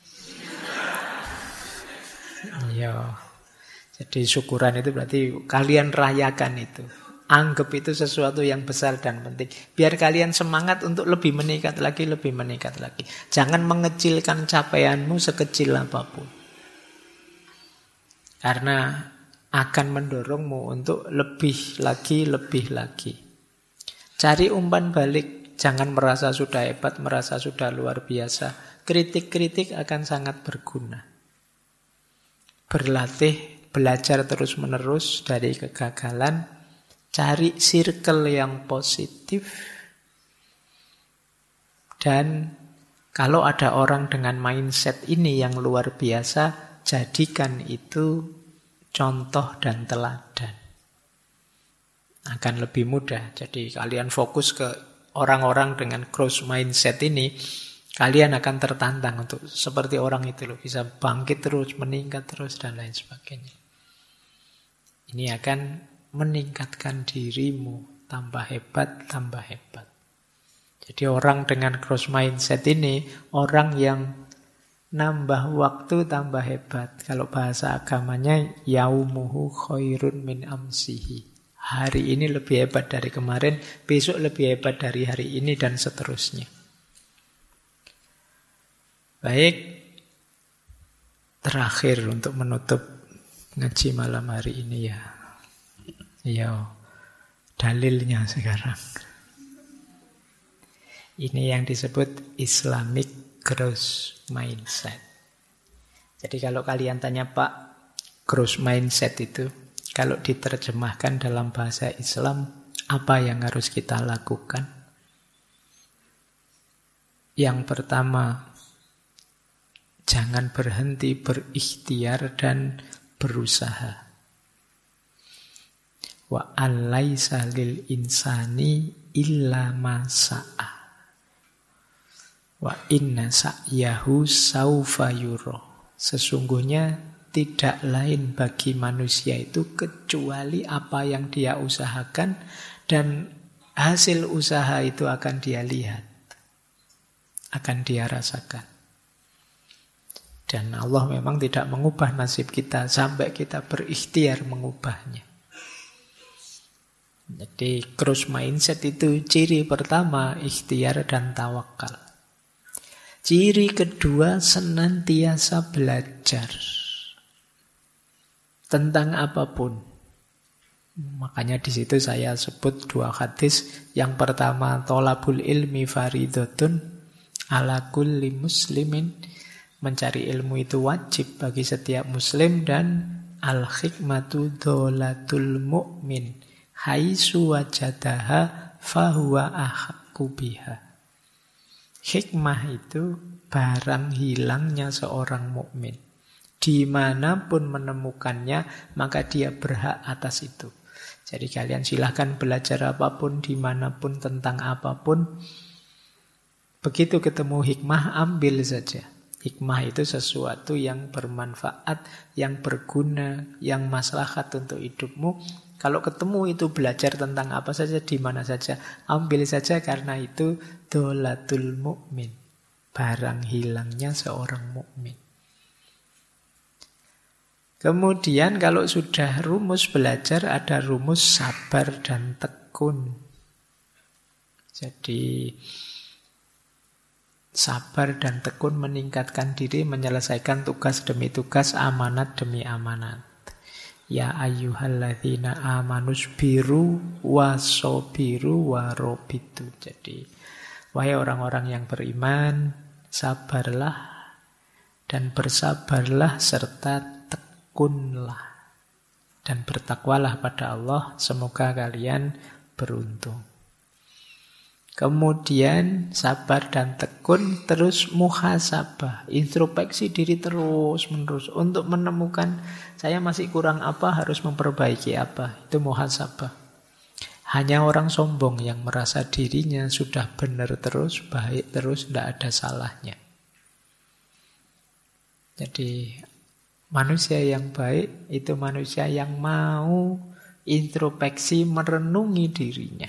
Speaker 1: Ya. Jadi syukuran itu berarti kalian rayakan itu. Anggap itu sesuatu yang besar dan penting. Biar kalian semangat untuk lebih meningkat lagi, lebih meningkat lagi. Jangan mengecilkan capaianmu sekecil apapun. Karena akan mendorongmu untuk lebih lagi, lebih lagi. Cari umpan balik. Jangan merasa sudah hebat, merasa sudah luar biasa. Kritik-kritik akan sangat berguna. Berlatih, belajar terus-menerus dari kegagalan. Cari circle yang positif. Dan kalau ada orang dengan mindset ini yang luar biasa, jadikan itu contoh dan teladan. Akan lebih mudah. Jadi kalian fokus ke orang-orang dengan growth mindset ini, kalian akan tertantang untuk seperti orang itu loh, bisa bangkit terus, meningkat terus, dan lain sebagainya. Ini akan meningkatkan dirimu, tambah hebat, tambah hebat. Jadi orang dengan growth mindset ini, orang yang nambah waktu tambah hebat. Kalau bahasa agamanya, yaumuhu khairun min amsihi. Hari ini lebih hebat dari kemarin, besok lebih hebat dari hari ini, dan seterusnya. Baik, terakhir untuk menutup ngaji malam hari ini ya. Ya, dalilnya sekarang. Ini yang disebut Islamic growth mindset. Jadi kalau kalian tanya, Pak, growth mindset itu kalau diterjemahkan dalam bahasa Islam, apa yang harus kita lakukan? Yang pertama, jangan berhenti berikhtiar dan berusaha. Wa alaisa lil insani illa ma sa'a. Wa inna sa'yahu saufa yura. Sesungguhnya tidak lain bagi manusia itu kecuali apa yang dia usahakan, dan hasil usaha itu akan dia lihat, akan dia rasakan. Dan Allah memang tidak mengubah nasib kita sampai kita berikhtiar mengubahnya. Jadi growth mindset itu ciri pertama, ikhtiar dan tawakal. Ciri kedua, senantiasa belajar tentang apapun. Makanya di situ saya sebut dua hadis. Yang pertama, thalabul ilmi faridatun ala kulli muslimin. Mencari ilmu itu wajib bagi setiap muslim. Dan al-hikmatu dholatul mu'min haitsu wajadaha fahuwa ahaqqu biha. Hikmah itu barang hilangnya seorang mukmin. Dimanapun menemukannya, maka dia berhak atas itu. Jadi kalian silahkan belajar apapun, dimanapun, tentang apapun. Begitu ketemu hikmah, ambil saja. Hikmah itu sesuatu yang bermanfaat, yang berguna, yang maslahat untuk hidupmu. Kalau ketemu itu belajar tentang apa saja, di mana saja, ambil saja, karena itu dholatul mu'min, barang hilangnya seorang mukmin. Kemudian kalau sudah rumus belajar, ada rumus sabar dan tekun. Jadi sabar dan tekun meningkatkan diri, menyelesaikan tugas demi tugas, amanat demi amanat. Ya ayyuhalladzina amanusbiru wasobiru warobitu. Jadi, wahai orang-orang yang beriman, sabarlah dan bersabarlah serta tekunlah. Dan bertakwalah pada Allah, semoga kalian beruntung. Kemudian sabar dan tekun, terus muhasabah, introspeksi diri terus-menerus untuk menemukan saya masih kurang apa, harus memperbaiki apa. Itu muhasabah. Hanya orang sombong yang merasa dirinya sudah benar terus, baik terus, tidak ada salahnya. Jadi manusia yang baik itu manusia yang mau introspeksi, merenungi dirinya.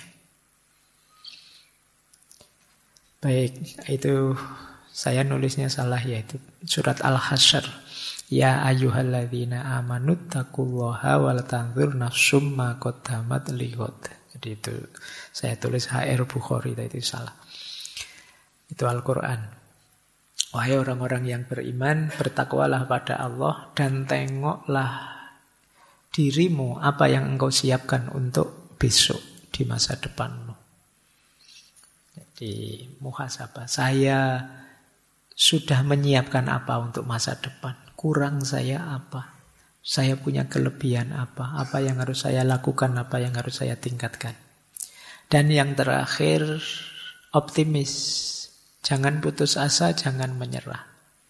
Speaker 1: Baik, itu saya nulisnya salah, yaitu surat Al-Hasyr. Ya ayyuhalladzina amanu taqullaha wal tanzur nafsum ma qaddamat lighad. Jadi itu saya tulis HR Bukhari, itu salah. Itu Al-Qur'an. Wahai orang-orang yang beriman, bertakwalah pada Allah dan tengoklah dirimu apa yang engkau siapkan untuk besok di masa depanmu. Di muhasabah, saya sudah menyiapkan apa untuk masa depan? Kurang saya apa? Saya punya kelebihan apa? Apa yang harus saya lakukan? Apa yang harus saya tingkatkan? Dan yang terakhir, optimis. Jangan putus asa, jangan menyerah.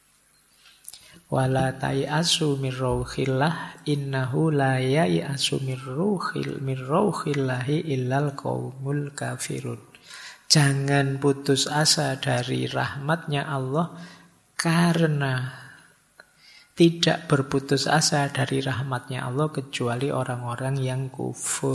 Speaker 1: Wala tayasu mir rauhillah innahu la yayasu mir rauhillahi illal qaumul kafirun. Jangan putus asa dari rahmatnya Allah, karena tidak berputus asa dari rahmatnya Allah kecuali orang-orang yang kufur.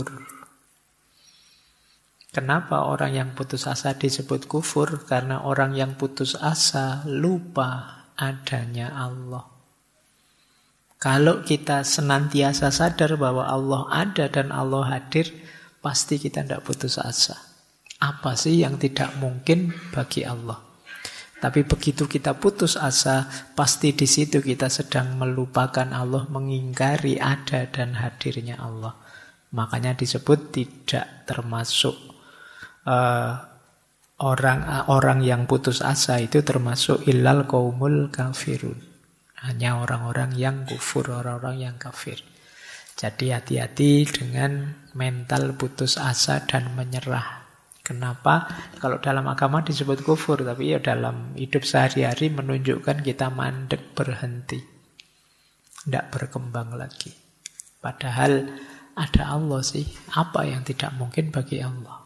Speaker 1: Kenapa orang yang putus asa disebut kufur? Karena orang yang putus asa lupa adanya Allah. Kalau kita senantiasa sadar bahwa Allah ada dan Allah hadir, pasti kita tidak putus asa. Apa sih yang tidak mungkin bagi Allah? Tapi begitu kita putus asa, pasti di situ kita sedang melupakan Allah, mengingkari ada dan hadirnya Allah. Makanya disebut tidak termasuk Orang yang putus asa itu termasuk illal qaumul kafirun. Hanya orang-orang yang kufur, orang-orang yang kafir. Jadi hati-hati dengan mental putus asa dan menyerah. Kenapa? Kalau dalam agama disebut kufur, tapi ya dalam hidup sehari-hari menunjukkan kita mandek, berhenti. Tidak berkembang lagi. Padahal ada Allah sih. Apa yang tidak mungkin bagi Allah?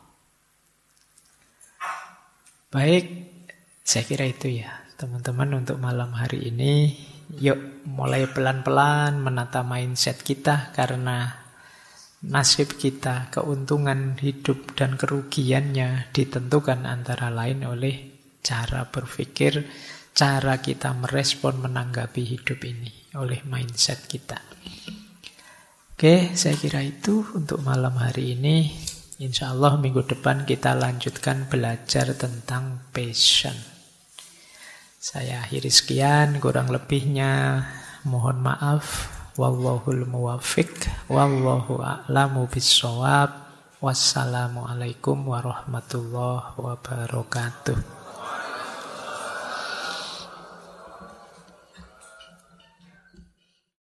Speaker 1: Baik, saya kira itu ya teman-teman untuk malam hari ini. Yuk mulai pelan-pelan menata mindset kita, karena nasib kita, keuntungan hidup dan kerugiannya ditentukan antara lain oleh cara berpikir, cara kita merespon menanggapi hidup ini, oleh mindset kita. Oke, saya kira itu untuk malam hari ini. Insya Allah minggu depan kita lanjutkan belajar tentang passion. Saya akhiri sekian, kurang lebihnya mohon maaf. Wallahul muwaffiq, wallahu a'lamu bissawab. Wassalamualaikum warahmatullahi wabarakatuh.